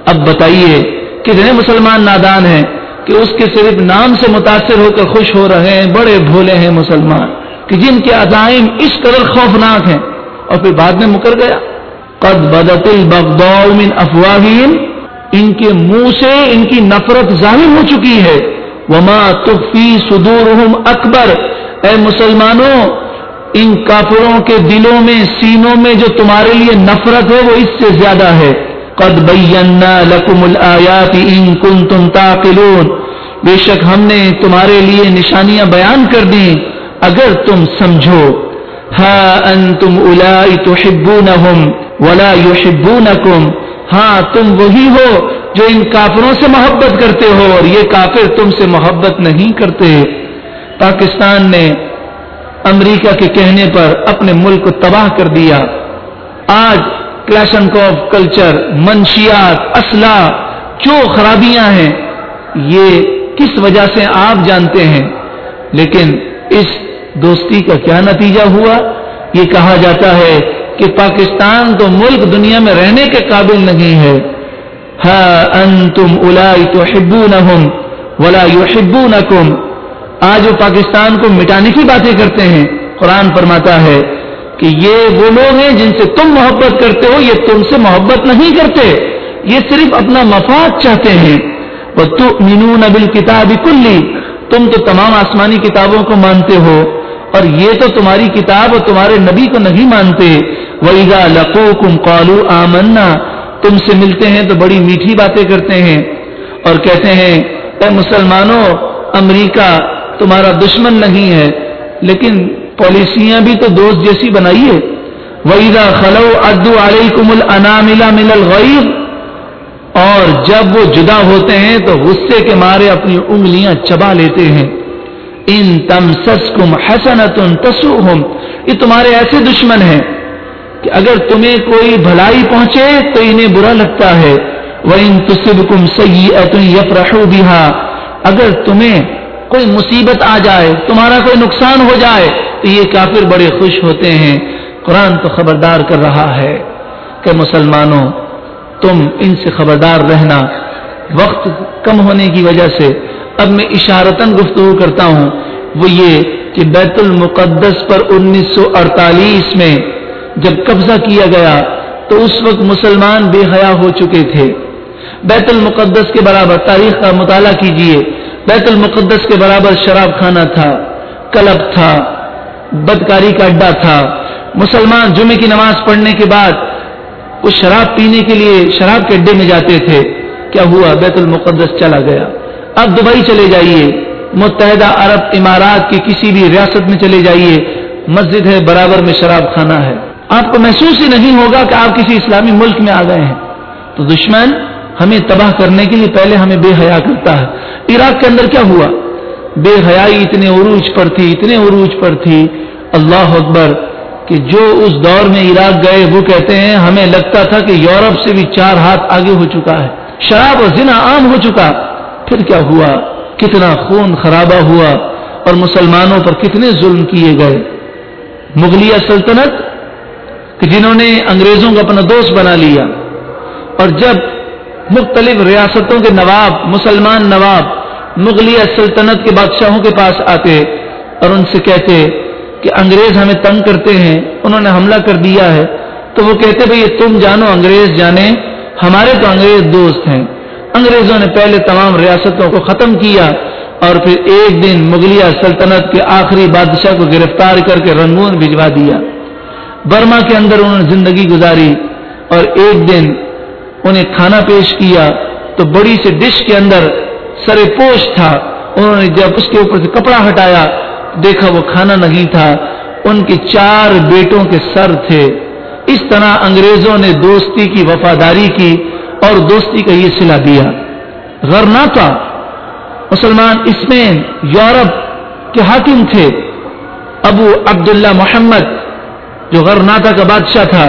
اب بتائیے کتنے مسلمان نادان ہیں کہ اس کے صرف نام سے متاثر ہو کر خوش ہو رہے ہیں. بڑے بھولے ہیں مسلمان کہ جن کے عزائم اس قدر خوفناک ہیں اور پھر بعد میں مکر گیا. قد بدت البغضاء من افواہہم، ان کے منہ سے ان کی نفرت ظاہر ہو چکی ہے. وما تخفی صدورہم اکبر، اے مسلمانوں ان کافروں کے دلوں میں سینوں میں جو تمہارے لیے نفرت ہے وہ اس سے زیادہ ہے. قد بینا لکم الآیات ان کنتم تعقلون، بے شک ہم نے تمہارے لیے نشانیاں بیان کر دیں اگر تم سمجھو. ہا انتم اولائی تحبونہم ولا یحبونکم، ہاں تم وہی ہو جو ان کافروں سے محبت کرتے ہو اور یہ کافر تم سے محبت نہیں کرتے. پاکستان نے امریکہ کے کہنے پر اپنے ملک کو تباہ کر دیا. آج کلاشنکوف کلچر، منشیات، اسلحہ، جو خرابیاں ہیں یہ کس وجہ سے آپ جانتے ہیں. لیکن اس دوستی کا کیا نتیجہ ہوا؟ یہ کہا جاتا ہے کہ پاکستان تو ملک دنیا میں رہنے کے قابل نہیں ہے. ہا انتم اولائی تحبونہم ولا یحبونکم، آج وہ پاکستان کو مٹانے کی باتیں کرتے ہیں. قرآن فرماتا ہے کہ یہ وہ لوگ ہیں جن سے تم محبت کرتے ہو، یہ تم سے محبت نہیں کرتے، یہ صرف اپنا مفاد چاہتے ہیں. وَتُؤْمِنُونَ بِالْكِتَابِ كُلِّهِ، تم تو تمام آسمانی کتابوں کو مانتے ہو اور یہ تو تمہاری کتاب اور تمہارے نبی کو نہیں مانتے. وَإِذَا لَقُوكُمْ قَالُوا آمَنَّا، تم سے ملتے ہیں تو بڑی میٹھی باتیں کرتے ہیں اور کہتے ہیں اے مسلمانوں امریکہ تمہارا دشمن نہیں ہے، لیکن پالیسیاں بھی تو دوست جیسی بنائیے. وَإِذَا خَلَوْا عَدُّوا عَلَيْكُمُ الْأَنَامِلَ مِنَ الْغَيْظِ، اور جب وہ جدا ہوتے ہیں تو غصے کے مارے اپنی انگلیاں چبا لیتے ہیں. ان تمسسکم حسنۃ تسؤہم، یہ تمہارے ایسے دشمن ہیں کہ اگر تمہیں کوئی بھلائی پہنچے تو انہیں برا لگتا ہے. وَإِن تُصِبْكُمْ سَيِّئَةٌ يَفْرَحُوا بِهَا، اگر تمہیں کوئی مصیبت آ جائے، تمہارا کوئی نقصان ہو جائے تو یہ کافر بڑے خوش ہوتے ہیں. قرآن تو خبردار کر رہا ہے کہ مسلمانوں تم ان سے خبردار رہنا. وقت کم ہونے کی وجہ سے اب میں اشارتاً گفتگو کرتا ہوں، وہ یہ کہ بیت المقدس پر 1948 میں جب قبضہ کیا گیا تو اس وقت مسلمان بے حیا ہو چکے تھے. بیت المقدس کے برابر تاریخ کا مطالعہ کیجئے، بیت المقدس کے برابر شراب خانہ تھا، کلب تھا، بدکاری کا اڈا تھا. مسلمان جمعے کی نماز پڑھنے کے بعد وہ شراب پینے کے لیے شراب کے اڈے میں جاتے تھے. کیا ہوا؟ بیت المقدس چلا گیا. اب دبئی چلے جائیے، متحدہ عرب امارات کی کسی بھی ریاست میں چلے جائیے، مسجد ہے برابر میں شراب خانہ ہے. آپ کو محسوس ہی نہیں ہوگا کہ آپ کسی اسلامی ملک میں آ گئے ہیں. تو دشمن ہمیں تباہ کرنے کے لیے پہلے ہمیں بے حیا کرتا ہے. عراق کے اندر کیا ہوا؟ بے حیائی اتنے عروج پر تھی، اتنے عروج پر تھی، اللہ اکبر، کہ جو اس دور میں عراق گئے وہ کہتے ہیں ہمیں لگتا تھا کہ یورپ سے بھی 4 ہاتھ آگے ہو چکا ہے، شراب اور زنا عام ہو چکا. پھر کیا ہوا؟ کتنا خون خرابہ ہوا اور مسلمانوں پر کتنے ظلم کیے گئے. مغلیہ سلطنت کہ جنہوں نے انگریزوں کو اپنا دوست بنا لیا، اور جب مختلف ریاستوں کے نواب، مسلمان نواب مغلیہ سلطنت کے بادشاہوں کے پاس آتے اور ان سے کہتے کہ انگریز ہمیں تنگ کرتے ہیں، انہوں نے حملہ کر دیا ہے، تو وہ کہتے بھئی تم جانو انگریز جانے، ہمارے تو انگریز دوست ہیں. انگریزوں نے پہلے تمام ریاستوں کو ختم کیا اور پھر ایک دن مغلیہ سلطنت کے آخری بادشاہ کو گرفتار کر کے رنگون بھجوا دیا. برما کے اندر انہوں نے زندگی گزاری اور ایک دن انہیں کھانا پیش کیا تو بڑی سی ڈش کے اندر سر پوش تھا. انہوں نے جب اس کے اوپر سے کپڑا ہٹایا دیکھا وہ کھانا نہیں تھا، ان کے 4 بیٹوں کے سر تھے. اس طرح انگریزوں نے دوستی کی وفاداری کی اور دوستی کا یہ صلہ دیا. غرناطہ مسلمان اسپین یورپ کے حاکم تھے، ابو عبداللہ محمد جو غرناطہ کا بادشاہ تھا،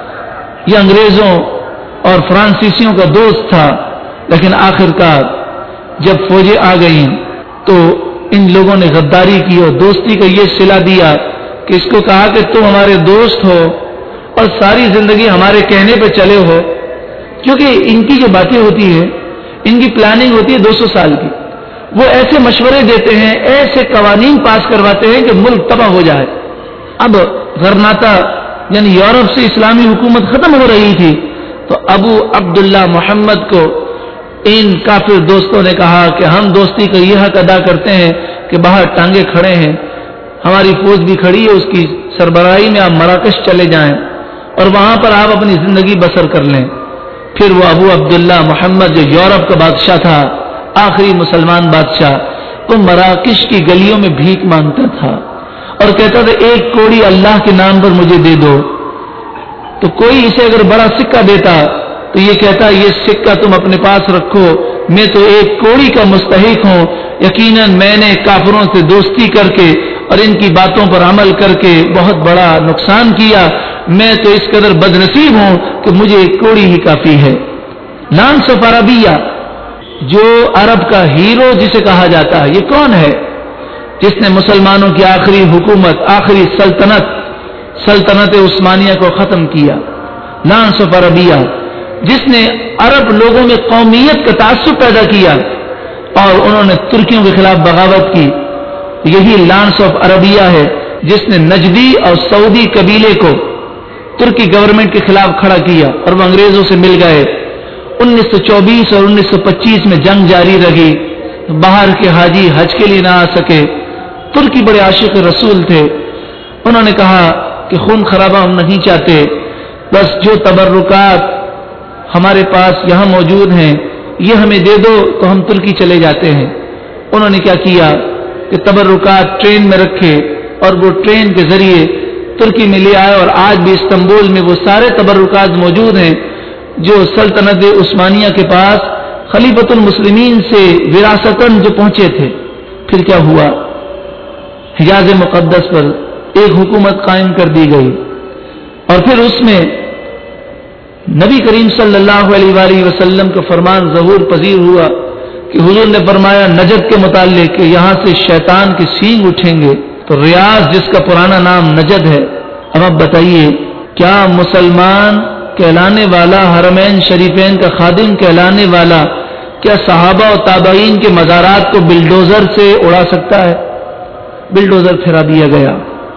یہ انگریزوں اور فرانسیسیوں کا دوست تھا. لیکن آخرکار جب فوجیں آ گئیں تو ان لوگوں نے غداری کی اور دوستی کا یہ صلہ دیا کہ اس کو کہا کہ تم ہمارے دوست ہو اور ساری زندگی ہمارے کہنے پہ چلے ہو، کیونکہ ان کی جو باتیں ہوتی ہے، ان کی پلاننگ ہوتی ہے 200 سال کی. وہ ایسے مشورے دیتے ہیں، ایسے قوانین پاس کرواتے ہیں کہ ملک تباہ ہو جائے. اب غرناطہ یعنی یورپ سے اسلامی حکومت ختم ہو رہی تھی، تو ابو عبداللہ محمد کو ان کافر دوستوں نے کہا کہ ہم دوستی کا یہ حق ادا کرتے ہیں کہ باہر ٹانگے کھڑے ہیں، ہماری فوج بھی کھڑی ہے، اس کی سربراہی میں آپ مراکش چلے جائیں اور وہاں پر آپ اپنی زندگی بسر کر لیں. پھر وہ ابو عبداللہ محمد جو یورپ کا بادشاہ تھا، آخری مسلمان بادشاہ، وہ مراکش کی گلیوں میں بھیک مانگتا تھا اور کہتا تھا 1 کوڑی اللہ کے نام پر مجھے دے دو. تو کوئی اسے اگر بڑا سکہ دیتا تو یہ کہتا یہ سکہ تم اپنے پاس رکھو، میں تو 1 کوڑی کا مستحق ہوں، یقیناً میں نے کافروں سے دوستی کر کے اور ان کی باتوں پر عمل کر کے بہت بڑا نقصان کیا، میں تو اس قدر بدنصیب ہوں کہ مجھے 1 کوڑی ہی کافی ہے. لانس آف عربیہ، جو عرب کا ہیرو جسے کہا جاتا ہے، یہ کون ہے؟ جس نے مسلمانوں کی آخری حکومت، آخری سلطنت عثمانیہ کو ختم کیا. لانس آف عربیہ، جس نے عرب لوگوں میں قومیت کا تعصب پیدا کیا اور انہوں نے ترکیوں کے خلاف بغاوت کی. یہی لانس آف عربیہ ہے جس نے نجدی اور سعودی قبیلے کو ترکی گورنمنٹ کے خلاف کھڑا کیا اور وہ انگریزوں سے مل گئے. 1924 اور 1925 میں جنگ جاری رہی، باہر کے حاجی حج کے لیے نہ آ سکے. ترکی بڑے عاشق رسول تھے، انہوں نے کہا کہ خون خرابہ ہم نہیں چاہتے، بس جو تبرکات ہمارے پاس یہاں موجود ہیں یہ ہمیں دے دو تو ہم ترکی چلے جاتے ہیں. انہوں نے کیا کیا کہ تبرکات ٹرین میں رکھے اور وہ ٹرین کے ذریعے ترکی میں لے آئے، اور آج بھی استنبول میں وہ سارے تبرکات موجود ہیں جو سلطنت عثمانیہ کے پاس خلیفۃ المسلمین سے وراثتاً جو پہنچے تھے. پھر کیا ہوا؟ حجاز مقدس پر ایک حکومت قائم کر دی گئی اور پھر اس میں نبی کریم صلی اللہ علیہ وآلہ وسلم کا فرمان ظہور پذیر ہوا کہ حضور نے فرمایا نجد کے متعلق کہ یہاں سے شیطان کے سینگ اٹھیں گے. تو ریاض جس کا پرانا نام نجد ہے. اب آپ بتائیے کیا مسلمان کہلانے والا، حرمین شریفین کا خادم کہلانے والا، کیا صحابہ و تابعین کے مزارات کو بلڈوزر سے اڑا سکتا ہے؟ بلڈوزر پھرا دیا گیا.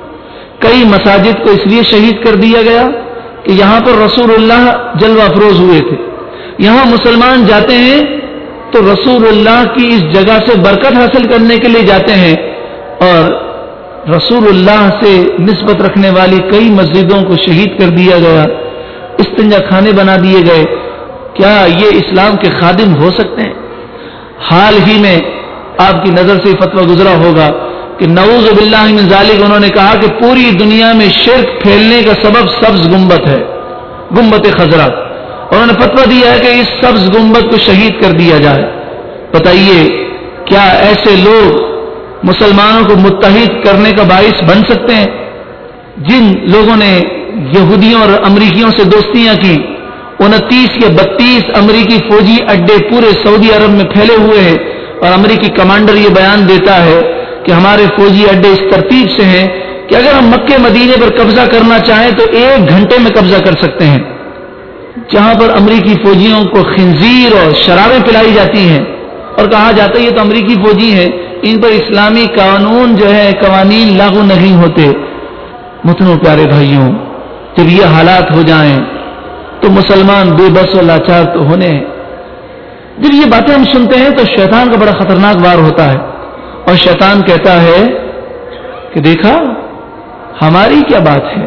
کئی مساجد کو اس لیے شہید کر دیا گیا کہ یہاں پر رسول اللہ جلوہ افروز ہوئے تھے. یہاں مسلمان جاتے ہیں تو رسول اللہ کی اس جگہ سے برکت حاصل کرنے کے لیے جاتے ہیں، اور رسول اللہ سے نسبت رکھنے والی کئی مسجدوں کو شہید کر دیا گیا، استنجا خانے بنا دیے گئے. کیا یہ اسلام کے خادم ہو سکتے ہیں؟ حال ہی میں آپ کی نظر سے فتویٰ گزرا ہوگا کہ نعوذ باللہ من ذالک، انہوں نے کہا کہ پوری دنیا میں شرک پھیلنے کا سبب سبز گنبد ہے، گنبد خضرا. انہوں نے فتویٰ دیا ہے کہ اس سبز گنبد کو شہید کر دیا جائے. بتائیے کیا ایسے لوگ مسلمانوں کو متحد کرنے کا باعث بن سکتے ہیں؟ جن لوگوں نے یہودیوں اور امریکیوں سے دوستیاں کی، 29 یا 32 امریکی فوجی اڈے پورے سعودی عرب میں پھیلے ہوئے ہیں، اور امریکی کمانڈر یہ بیان دیتا ہے کہ ہمارے فوجی اڈے اس ترتیب سے ہیں کہ اگر ہم مکے مدینے پر قبضہ کرنا چاہیں تو 1 گھنٹے میں قبضہ کر سکتے ہیں. جہاں پر امریکی فوجیوں کو خنزیر اور شرابیں پلائی جاتی ہیں اور کہا جاتا ہے یہ تو امریکی فوجی ہیں، ان پر اسلامی قانون جو ہے قوانین لاگو نہیں ہوتے. متنو پیارے بھائیوں، جب یہ حالات ہو جائیں تو مسلمان بے بس و لاچار تو ہونے ہیں. جب یہ باتیں ہم سنتے ہیں تو شیطان کا بڑا خطرناک وار ہوتا ہے، اور شیطان کہتا ہے کہ دیکھا ہماری کیا بات ہے،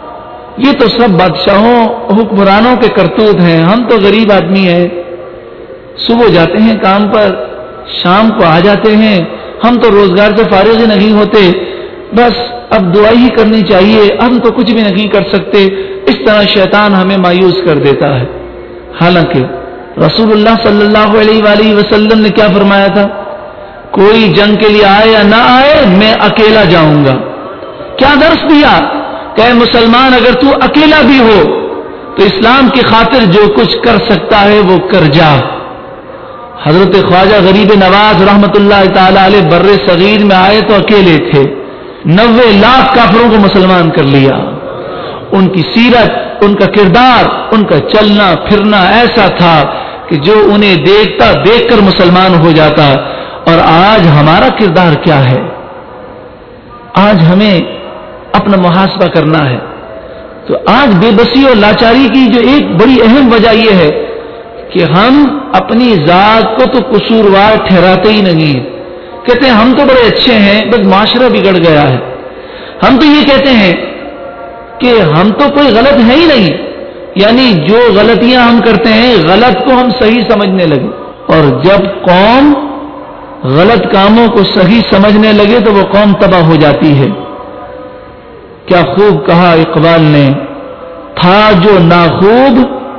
یہ تو سب بادشاہوں حکمرانوں کے کرتوت ہیں، ہم تو غریب آدمی ہیں، صبح جاتے ہیں کام پر، شام کو آ جاتے ہیں، ہم تو روزگار سے فارغ ہی نہیں ہوتے، بس اب دعا ہی کرنی چاہیے، ہم تو کچھ بھی نہیں کر سکتے. اس طرح شیطان ہمیں مایوس کر دیتا ہے. حالانکہ رسول اللہ صلی اللہ علیہ وآلہ وسلم نے کیا فرمایا تھا؟ کوئی جنگ کے لیے آئے یا نہ آئے میں اکیلا جاؤں گا. کیا درس دیا کہ اے مسلمان اگر تو اکیلا بھی ہو تو اسلام کی خاطر جو کچھ کر سکتا ہے وہ کر جا. حضرت خواجہ غریب نواز رحمت اللہ تعالی علیہ بر صغیر میں آئے تو اکیلے تھے، 90 لاکھ کافروں کو مسلمان کر لیا. ان کی سیرت، ان کا کردار، ان کا چلنا پھرنا ایسا تھا کہ جو انہیں دیکھتا دیکھ کر مسلمان ہو جاتا. اور آج ہمارا کردار کیا ہے؟ آج ہمیں اپنا محاسبہ کرنا ہے. تو آج بے بسی اور لاچاری کی جو ایک بڑی اہم وجہ یہ ہے کہ ہم اپنی ذات کو تو قصوروار ٹھہراتے ہی نہیں ہیں. کہتے ہیں ہم تو بڑے اچھے ہیں، بس معاشرہ بگڑ گیا ہے. ہم تو یہ کہتے ہیں کہ ہم تو کوئی غلط ہے ہی نہیں، یعنی جو غلطیاں ہم کرتے ہیں غلط کو ہم صحیح سمجھنے لگے. اور جب قوم غلط کاموں کو صحیح سمجھنے لگے تو وہ قوم تباہ ہو جاتی ہے. کیا خوب کہا اقبال نے، تھا جو ناخوب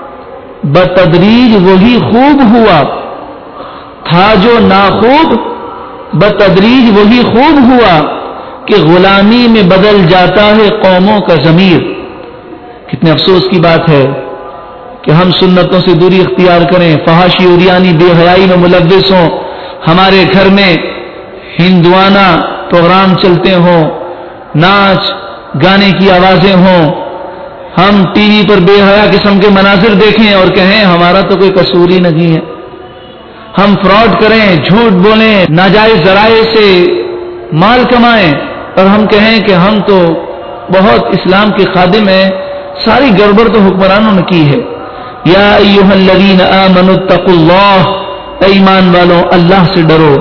بتدریج وہی خوب ہوا. تھا جو ناخوب بتدریج وہی خوب ہوا کہ غلامی میں بدل جاتا ہے قوموں کا ضمیر. کتنے افسوس کی بات ہے کہ ہم سنتوں سے دوری اختیار کریں، فحاشی عریانی بے حیائی میں ملوث ہوں، ہمارے گھر میں ہندوانہ پروگرام چلتے ہوں، ناچ گانے کی آوازیں ہوں، ہم ٹی وی پر بے حیا قسم کے مناظر دیکھیں اور کہیں ہمارا تو کوئی قصور ہی نہیں ہے. ہم فراڈ کریں، جھوٹ بولیں، ناجائز ذرائع سے مال کمائیں اور ہم کہیں کہ ہم تو بہت اسلام کے خادم ہیں. ساری گڑبڑ تو حکمرانوں نے کی ہے. یا ایھا الذین آمنوا اتقوا اللہ، ایمان والوں اللہ سے ڈرو.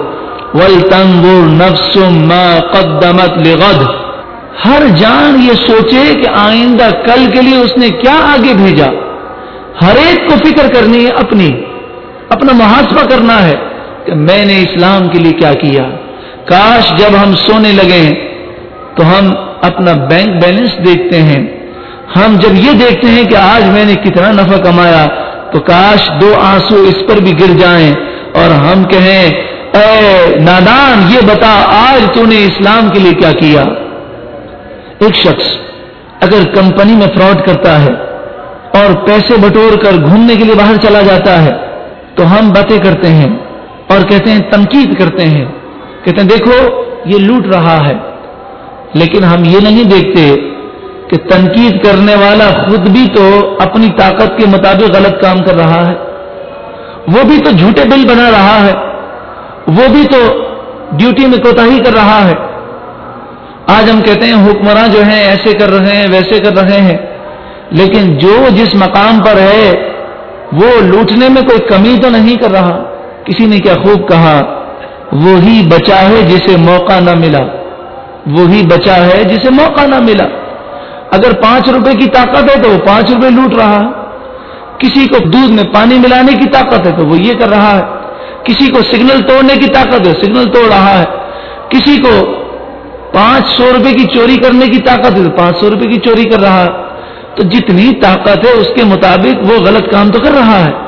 ولتنظر نفس ما قدمت لغد، ہر جان یہ سوچے کہ آئندہ کل کے لیے اس نے کیا آگے بھیجا. ہر ایک کو فکر کرنی ہے، اپنا محاسبہ کرنا ہے کہ میں نے اسلام کے لیے کیا کیا. کاش جب ہم سونے لگیں تو ہم اپنا بینک بیلنس دیکھتے ہیں. ہم جب یہ دیکھتے ہیں کہ آج میں نے کتنا نفع کمایا تو کاش 2 آنسو اس پر بھی گر جائیں اور ہم کہیں اے نادان یہ بتا آج تو نے اسلام کے لیے کیا کیا. ایک شخص اگر کمپنی میں فراڈ کرتا ہے اور پیسے بٹور کر گھومنے کے لیے باہر چلا جاتا ہے تو ہم باتیں کرتے ہیں اور کہتے ہیں، تنقید کرتے ہیں، کہتے ہیں دیکھو یہ لوٹ رہا ہے. لیکن ہم یہ نہیں دیکھتے کہ تنقید کرنے والا خود بھی تو اپنی طاقت کے مطابق غلط کام کر رہا ہے، وہ بھی تو جھوٹے بل بنا رہا ہے، وہ بھی تو ڈیوٹی میں کوتاہی کر رہا ہے. آج ہم کہتے ہیں حکمراں جو ہیں ایسے کر رہے ہیں ویسے کر رہے ہیں، لیکن جو جس مقام پر ہے وہ لوٹنے میں کوئی کمی تو نہیں کر رہا. کسی نے کیا خوب کہا، وہی بچا ہے جسے موقع نہ ملا، وہی بچا ہے جسے موقع نہ ملا. اگر 5 روپے کی طاقت ہے تو وہ 5 روپے لوٹ رہا ہے. کسی کو دودھ میں پانی ملانے کی طاقت ہے تو وہ یہ کر رہا ہے. کسی کو سگنل توڑنے کی طاقت ہے، سگنل توڑ رہا ہے. کسی کو 500 روپے کی چوری کرنے کی طاقت ہے تو 500 روپے کی چوری کر رہا ہے. تو جتنی طاقت ہے اس کے مطابق وہ غلط کام تو کر رہا ہے.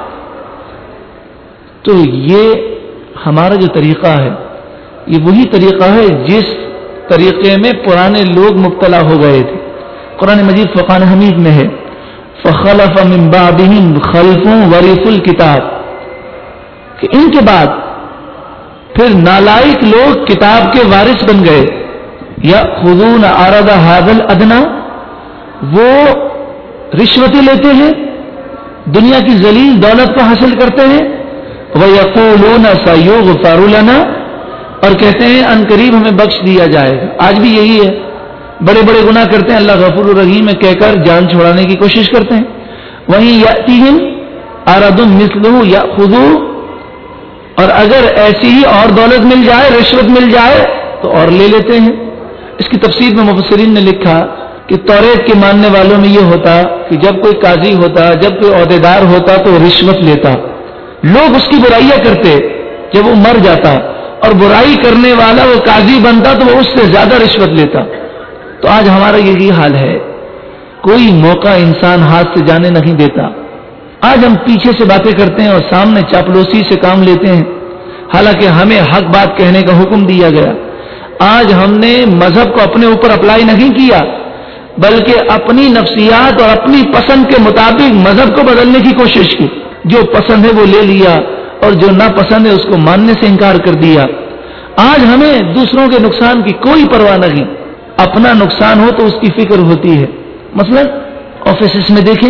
تو یہ ہمارا جو طریقہ ہے یہ وہی طریقہ ہے جس طریقے میں پرانے لوگ مبتلا ہو گئے تھے. قرآن مجید فرقان حمید میں ہے، فخلف من بعدهم خلف ورثوا الکتاب، کہ ان کے بعد پھر نالائق لوگ کتاب کے وارث بن گئے. یأخذون عرض هذا الادنى، وہ رشوتیں لیتے ہیں، دنیا کی ذلیل دولت کو حاصل کرتے ہیں. وَيَقُولُونَ سَيُغْفَرُ لَنَا، اور کہتے ہیں ان قریب ہمیں بخش دیا جائے گا. آج بھی یہی ہے، بڑے بڑے گناہ کرتے ہیں اللہ غفور الرحیم ہے کہہ کر جان چھڑانے کی کوشش کرتے ہیں. وہیں یأتیہم عرض مثلہ یأخذوا، اور اگر ایسی ہی اور دولت مل جائے، رشوت مل جائے تو اور لے لیتے ہیں. اس کی تفسیر میں مفسرین نے لکھا کہ توریت کے ماننے والوں میں یہ ہوتا کہ جب کوئی قاضی ہوتا، جب کوئی عہدیدار ہوتا تو رشوت لیتا. لوگ اس کی برائیاں کرتے، جب وہ مر جاتا اور برائی کرنے والا وہ قاضی بنتا تو وہ اس سے زیادہ رشوت لیتا. تو آج ہمارا یہی حال ہے، کوئی موقع انسان ہاتھ سے جانے نہیں دیتا. آج ہم پیچھے سے باتیں کرتے ہیں اور سامنے چاپلوسی سے کام لیتے ہیں، حالانکہ ہمیں حق بات کہنے کا حکم دیا گیا. آج ہم نے مذہب کو اپنے اوپر اپلائی نہیں کیا، بلکہ اپنی نفسیات اور اپنی پسند کے مطابق مذہب کو بدلنے کی کوشش کی. جو پسند ہے وہ لے لیا اور جو نہ پسند ہے اس کو ماننے سے انکار کر دیا. آج ہمیں دوسروں کے نقصان کی کوئی پرواہ نہیں، اپنا نقصان ہو تو اس کی فکر ہوتی ہے. مثلا ऑफिस में देखें,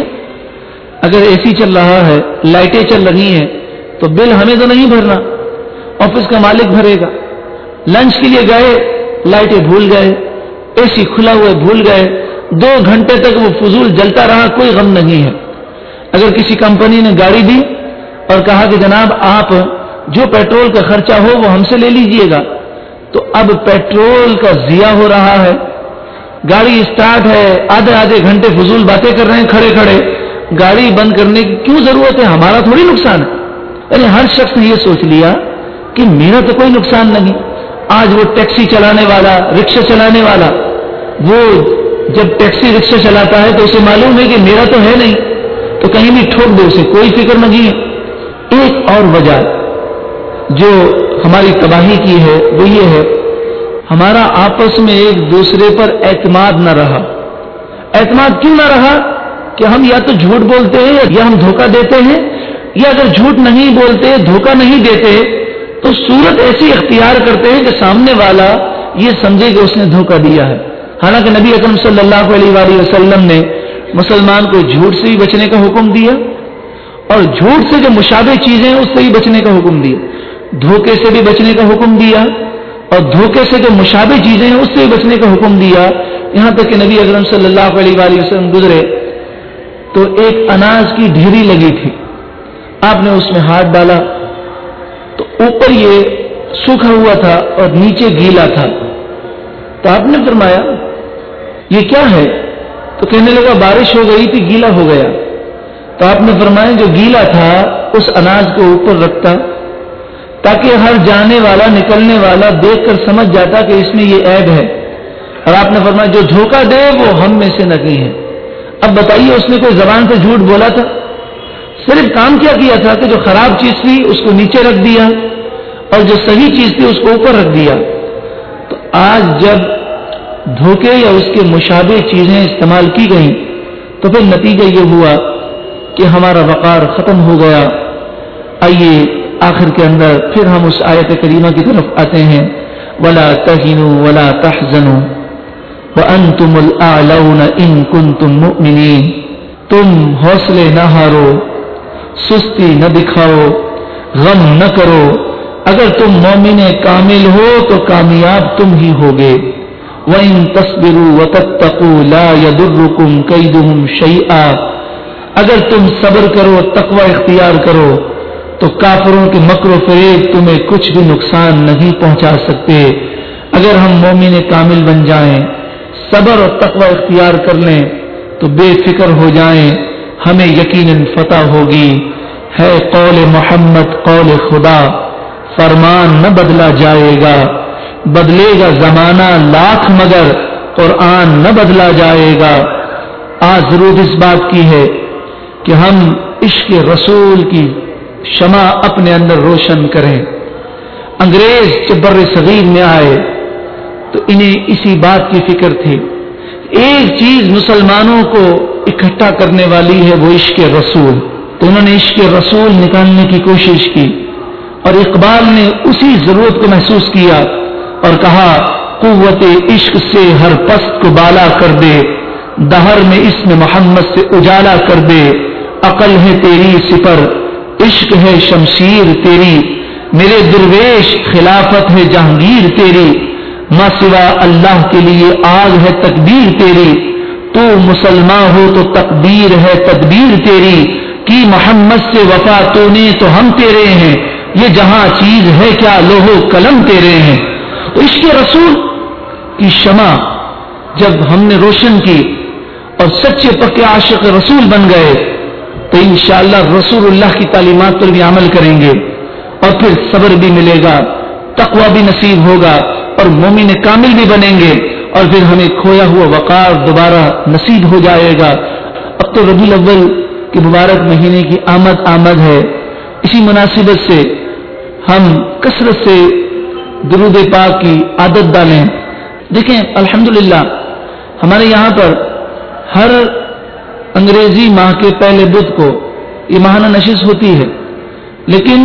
अगर एसी चल रहा है, लाइटें चल रही हैं, तो बिल हमें तो नहीं भरना, ऑफिस का मालिक भरेगा। लंच के लिए गए, लाइटें भूल गए, एसी खुला हुआ भूल गए, 2 घंटे तक वो फजूल जलता रहा, कोई गम नहीं है। अगर किसी कंपनी ने गाड़ी दी और कहा कि जनाब आप जो पेट्रोल का खर्चा हो वो हमसे ले लीजिएगा, तो अब पेट्रोल का जिया हो रहा है, गाड़ी स्टार्ट है, आधे आधे घंटे फजूल बातें कर रहे हैं खड़े खड़े, गाड़ी बंद करने की क्यों जरूरत है, हमारा थोड़ी नुकसान है। यानी हर शख्स ने यह सोच लिया कि मेरा तो कोई नुकसान नहीं। आज वो टैक्सी चलाने वाला, रिक्शा चलाने वाला, वो जब टैक्सी रिक्शा चलाता है तो उसे मालूम है कि मेरा तो है नहीं, तो कहीं भी ठोक दो, उसे कोई फिक्र नहीं है। एक और वजह जो हमारी तबाही की है वो ये है, हमारा आपस में एक दूसरे पर एतमाद न रहा। एतमाद क्यों न रहा कि हम या तो झूठ बोलते हैं या हम धोखा देते हैं, या अगर झूठ नहीं बोलते, धोखा नहीं देते, तो सूरत ऐसी इख्तियार करते हैं कि सामने वाला ये समझे कि उसने धोखा दिया है। हालांकि नबी अकरम सल्लल्लाहु अलैहि वसल्लम ने मुसलमान को झूठ से ही बचने का हुक्म दिया, और झूठ से जो मुशाबे चीजें हैं उससे ही बचने का हुक्म दिया, धोखे से भी बचने का हुक्म दिया, और धोखे से जो मुशाबे चीजें हैं उससे भी बचने का हुक्म दिया। यहां तक कि नबी अकरम सल्लल्लाहु अलैहि वसल्लम गुजरे तो एक अनाज की ढेरी लगी थी, आपने उसमें हाथ डाला तो ऊपर ये सूखा हुआ था और नीचे गीला था, तो आपने फरमाया ये क्या है? तो कहने लगा बारिश हो गई थी, गीला हो गया। तो आपने फरमाया जो गीला था उस अनाज को ऊपर रखता, ताकि हर जाने वाला निकलने वाला देखकर समझ जाता कि इसमें ये ऐब है। और आपने फरमाया जो धोखा दे वो हम में से नहीं है। अब बताइए, उसने कोई जबान से झूठ बोला था? सिर्फ काम क्या किया था कि जो खराब चीज थी उसको नीचे रख दिया और जो सही चीज थी उसको ऊपर रख दिया। तो आज जब धोखे या उसके मुशाबे चीजें इस्तेमाल की गई तो फिर नतीजा ये हुआ कि हमारा वक़ार खत्म हो गया। आइए आखिर के अंदर फिर हम उस आयत करीमा की तरफ आते हैं, वला तहिनु वला तहजनु व अंतुमुल आलौना इन कुंतुम मुमिनीन। तुम हौसले न हारो, सुस्ती न दिखाओ, गम न करो, अगर तुम मोमिने कामिल हो तो कामयाब तुम ही होगे। व इन तस्बिरु व तत्तकू ला यदुर्रुकुम कैदुहुम शैआ। अगर तुम सब्र करो, तकवा इख्तियार करो, तो काफिरों के मक्र फरेब तुम्हें कुछ भी नुकसान नहीं पहुंचा सकते। अगर हम मोमिन कामिल बन जाएं, सब्र और तकवा इख्तियार कर लें, तो बेफिक्र हो जाएं, हमें यकीनन फतह होगी। है कौल मोहम्मद कौल खुदा, फरमान न बदला जाएगा, बदलेगा जमाना लाख मगर कुरान न बदला जाएगा। आज जरूरत इस बात की है कि हम इश्क रसूल की शमा अपने अंदर रोशन करें। अंग्रेज जब बर्रे सगीर में आए तो इन्हें इसी बात की फिक्र थी। एक चीज मुसलमानों को इकट्ठा करने वाली है, वो इश्क रसूल। तो उन्होंने इश्क रसूल निकालने की कोशिश की और इकबाल ने उसी जरूरत को महसूस किया और कहा, कुव्वत इश्क से हर पस्त को बाला कर दे, दहर में इसमें मोहम्मद से उजाला कर दे। अकल है तेरी सिपर, इश्क है शमशीर तेरी, मेरे दुर्वेश खिलाफत है जहांगीर तेरी। मां सिवा अल्लाह के लिए आग है तकदीर तेरी, तू मुसलमान हो तो तकदीर है तदबीर तेरी। की मोहम्मद से वफा तूने तो हम तेरे हैं, ये जहां चीज है क्या लोहो कलम तेरे हैं। तो इश्क रसूल की शमा जब हमने रोशन की और सच्चे पक्के आशिक रसूल बन गए, तो इंशाअल्लाह रसूलुल्लाह की तालीमात पर भी अमल करेंगे और फिर सब्र भी मिलेगा, तकवा भी नसीब होगा और मोमिन कामिल भी बनेंगे और फिर हमें खोया हुआ वक़ार दोबारा नसीब हो जाएगा। अब तो रबीउल अव्वल के मुबारक महीने की आमद है। इसी मुनासिबत से हम कसरत से दुरूद पाक की आदत डालें। देखें अल्हम्दुलिल्लाह हमारे यहाँ पर हर अंग्रेजी माह के पहले बुध को ये माहाना नशिश होती है, लेकिन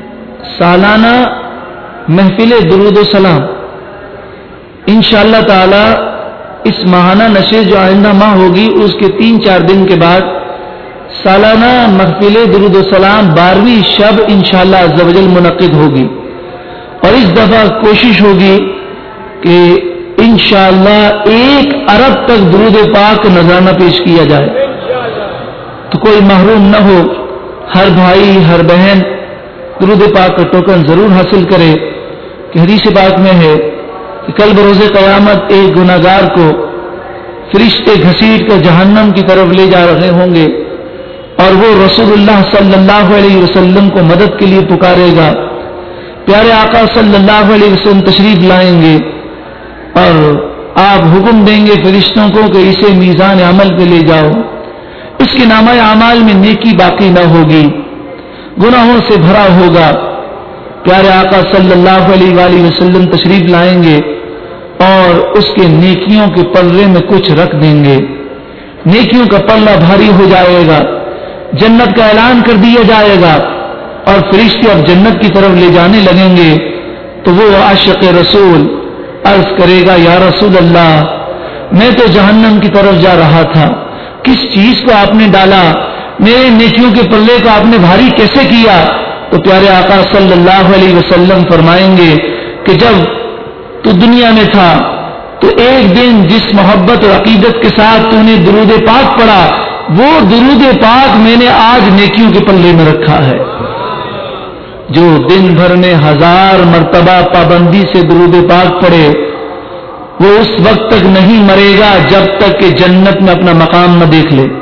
सालाना महफिल दुरूद सलाम इंशाअल्लाह ताला اس ماہانہ نشست جو آئندہ ماہ ہوگی اس کے 3-4 دن کے بعد سالانہ محفل درود و سلام 12ویں شب انشاءاللہ عز و جل منعقد ہوگی، اور اس دفعہ کوشش ہوگی کہ انشاءاللہ 1 ارب تک درود پاک کا نذرانہ پیش کیا جائے، تو کوئی محروم نہ ہو، ہر بھائی ہر بہن درود پاک کا ٹوکن ضرور حاصل کرے، کہ حدیث پاک میں ہے کہ کل بروز قیامت ایک گناہگار کو فرشتے گھسیٹ کر جہنم کی طرف لے جا رہے ہوں گے، اور وہ رسول اللہ صلی اللہ علیہ وسلم کو مدد کے لیے پکارے گا، پیارے آقا صلی اللہ علیہ وسلم تشریف لائیں گے اور آپ حکم دیں گے فرشتوں کو کہ اسے میزان عمل پہ لے جاؤ، اس کے نامہ اعمال میں نیکی باقی نہ ہوگی، گناہوں سے بھرا ہوگا۔ پیارے آقا صلی اللہ علیہ وآلہ وسلم تشریف لائیں گے اور اس کے نیکیوں کے پلڑے میں کچھ رکھ دیں گے، نیکیوں کا پلڑا بھاری ہو جائے گا، جنت کا اعلان کر دیا جائے گا اور فرشتے اب جنت کی طرف لے جانے لگیں گے، تو وہ عاشق رسول عرض کرے گا یا رسول اللہ میں تو جہنم کی طرف جا رہا تھا، کس چیز کو آپ نے ڈالا، میرے نیکیوں کے پلے کو آپ نے بھاری کیسے کیا؟ تو پیارے آقا صلی اللہ علیہ وسلم فرمائیں گے کہ جب تو دنیا میں تھا تو ایک دن جس محبت اور عقیدت کے ساتھ تو نے درود پاک پڑھا، وہ درود پاک میں نے آج نیکیوں کے پلے میں رکھا ہے۔ جو دن بھر میں 1000 مرتبہ پابندی سے درود پاک پڑھے وہ اس وقت تک نہیں مرے گا جب تک کہ جنت میں اپنا مقام نہ دیکھ لے۔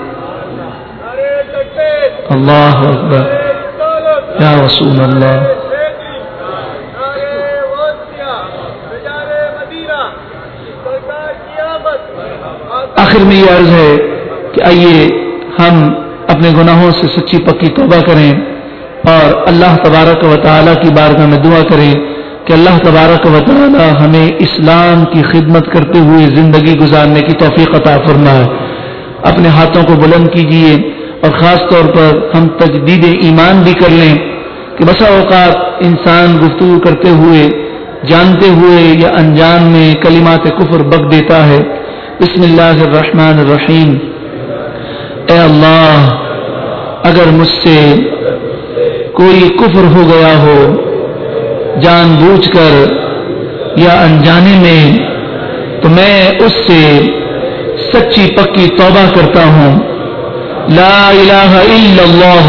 اللہ اکبر یا رسول اللہ۔ آخر میں یہ عرض ہے کہ آئیے ہم اپنے گناہوں سے سچی پکی توبہ کریں اور اللہ تبارک و تعالیٰ کی بارگاہ میں دعا کریں کہ اللہ تبارک و تعالیٰ ہمیں اسلام کی خدمت کرتے ہوئے زندگی گزارنے کی توفیق عطا فرمائے۔ اپنے ہاتھوں کو بلند کیجیے اور خاص طور پر ہم تجدید ایمان بھی کر لیں کہ بسا اوقات انسان گفتگو کرتے ہوئے جانتے ہوئے یا انجان میں کلمات کفر بک دیتا ہے۔ بسم اللہ الرحمن الرحیم۔ اے اللہ اگر مجھ سے کوئی کفر ہو گیا ہو جان بوجھ کر یا انجانے میں تو میں اس سے سچی پکی توبہ کرتا ہوں۔ لا الہ الا اللہ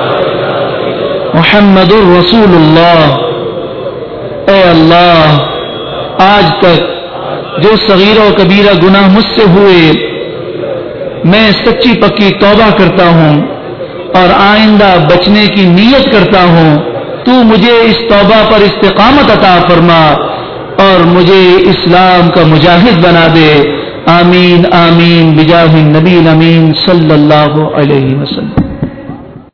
محمد الرسول اللہ۔ اے اللہ آج تک جو صغیرہ و کبیرہ گناہ مجھ سے ہوئے میں سچی پکی توبہ کرتا ہوں اور آئندہ بچنے کی نیت کرتا ہوں، تو مجھے اس توبہ پر استقامت عطا فرما اور مجھے اسلام کا مجاہد بنا دے۔ آمین آمین بجاہ النبی الامین صلی اللہ علیہ وسلم۔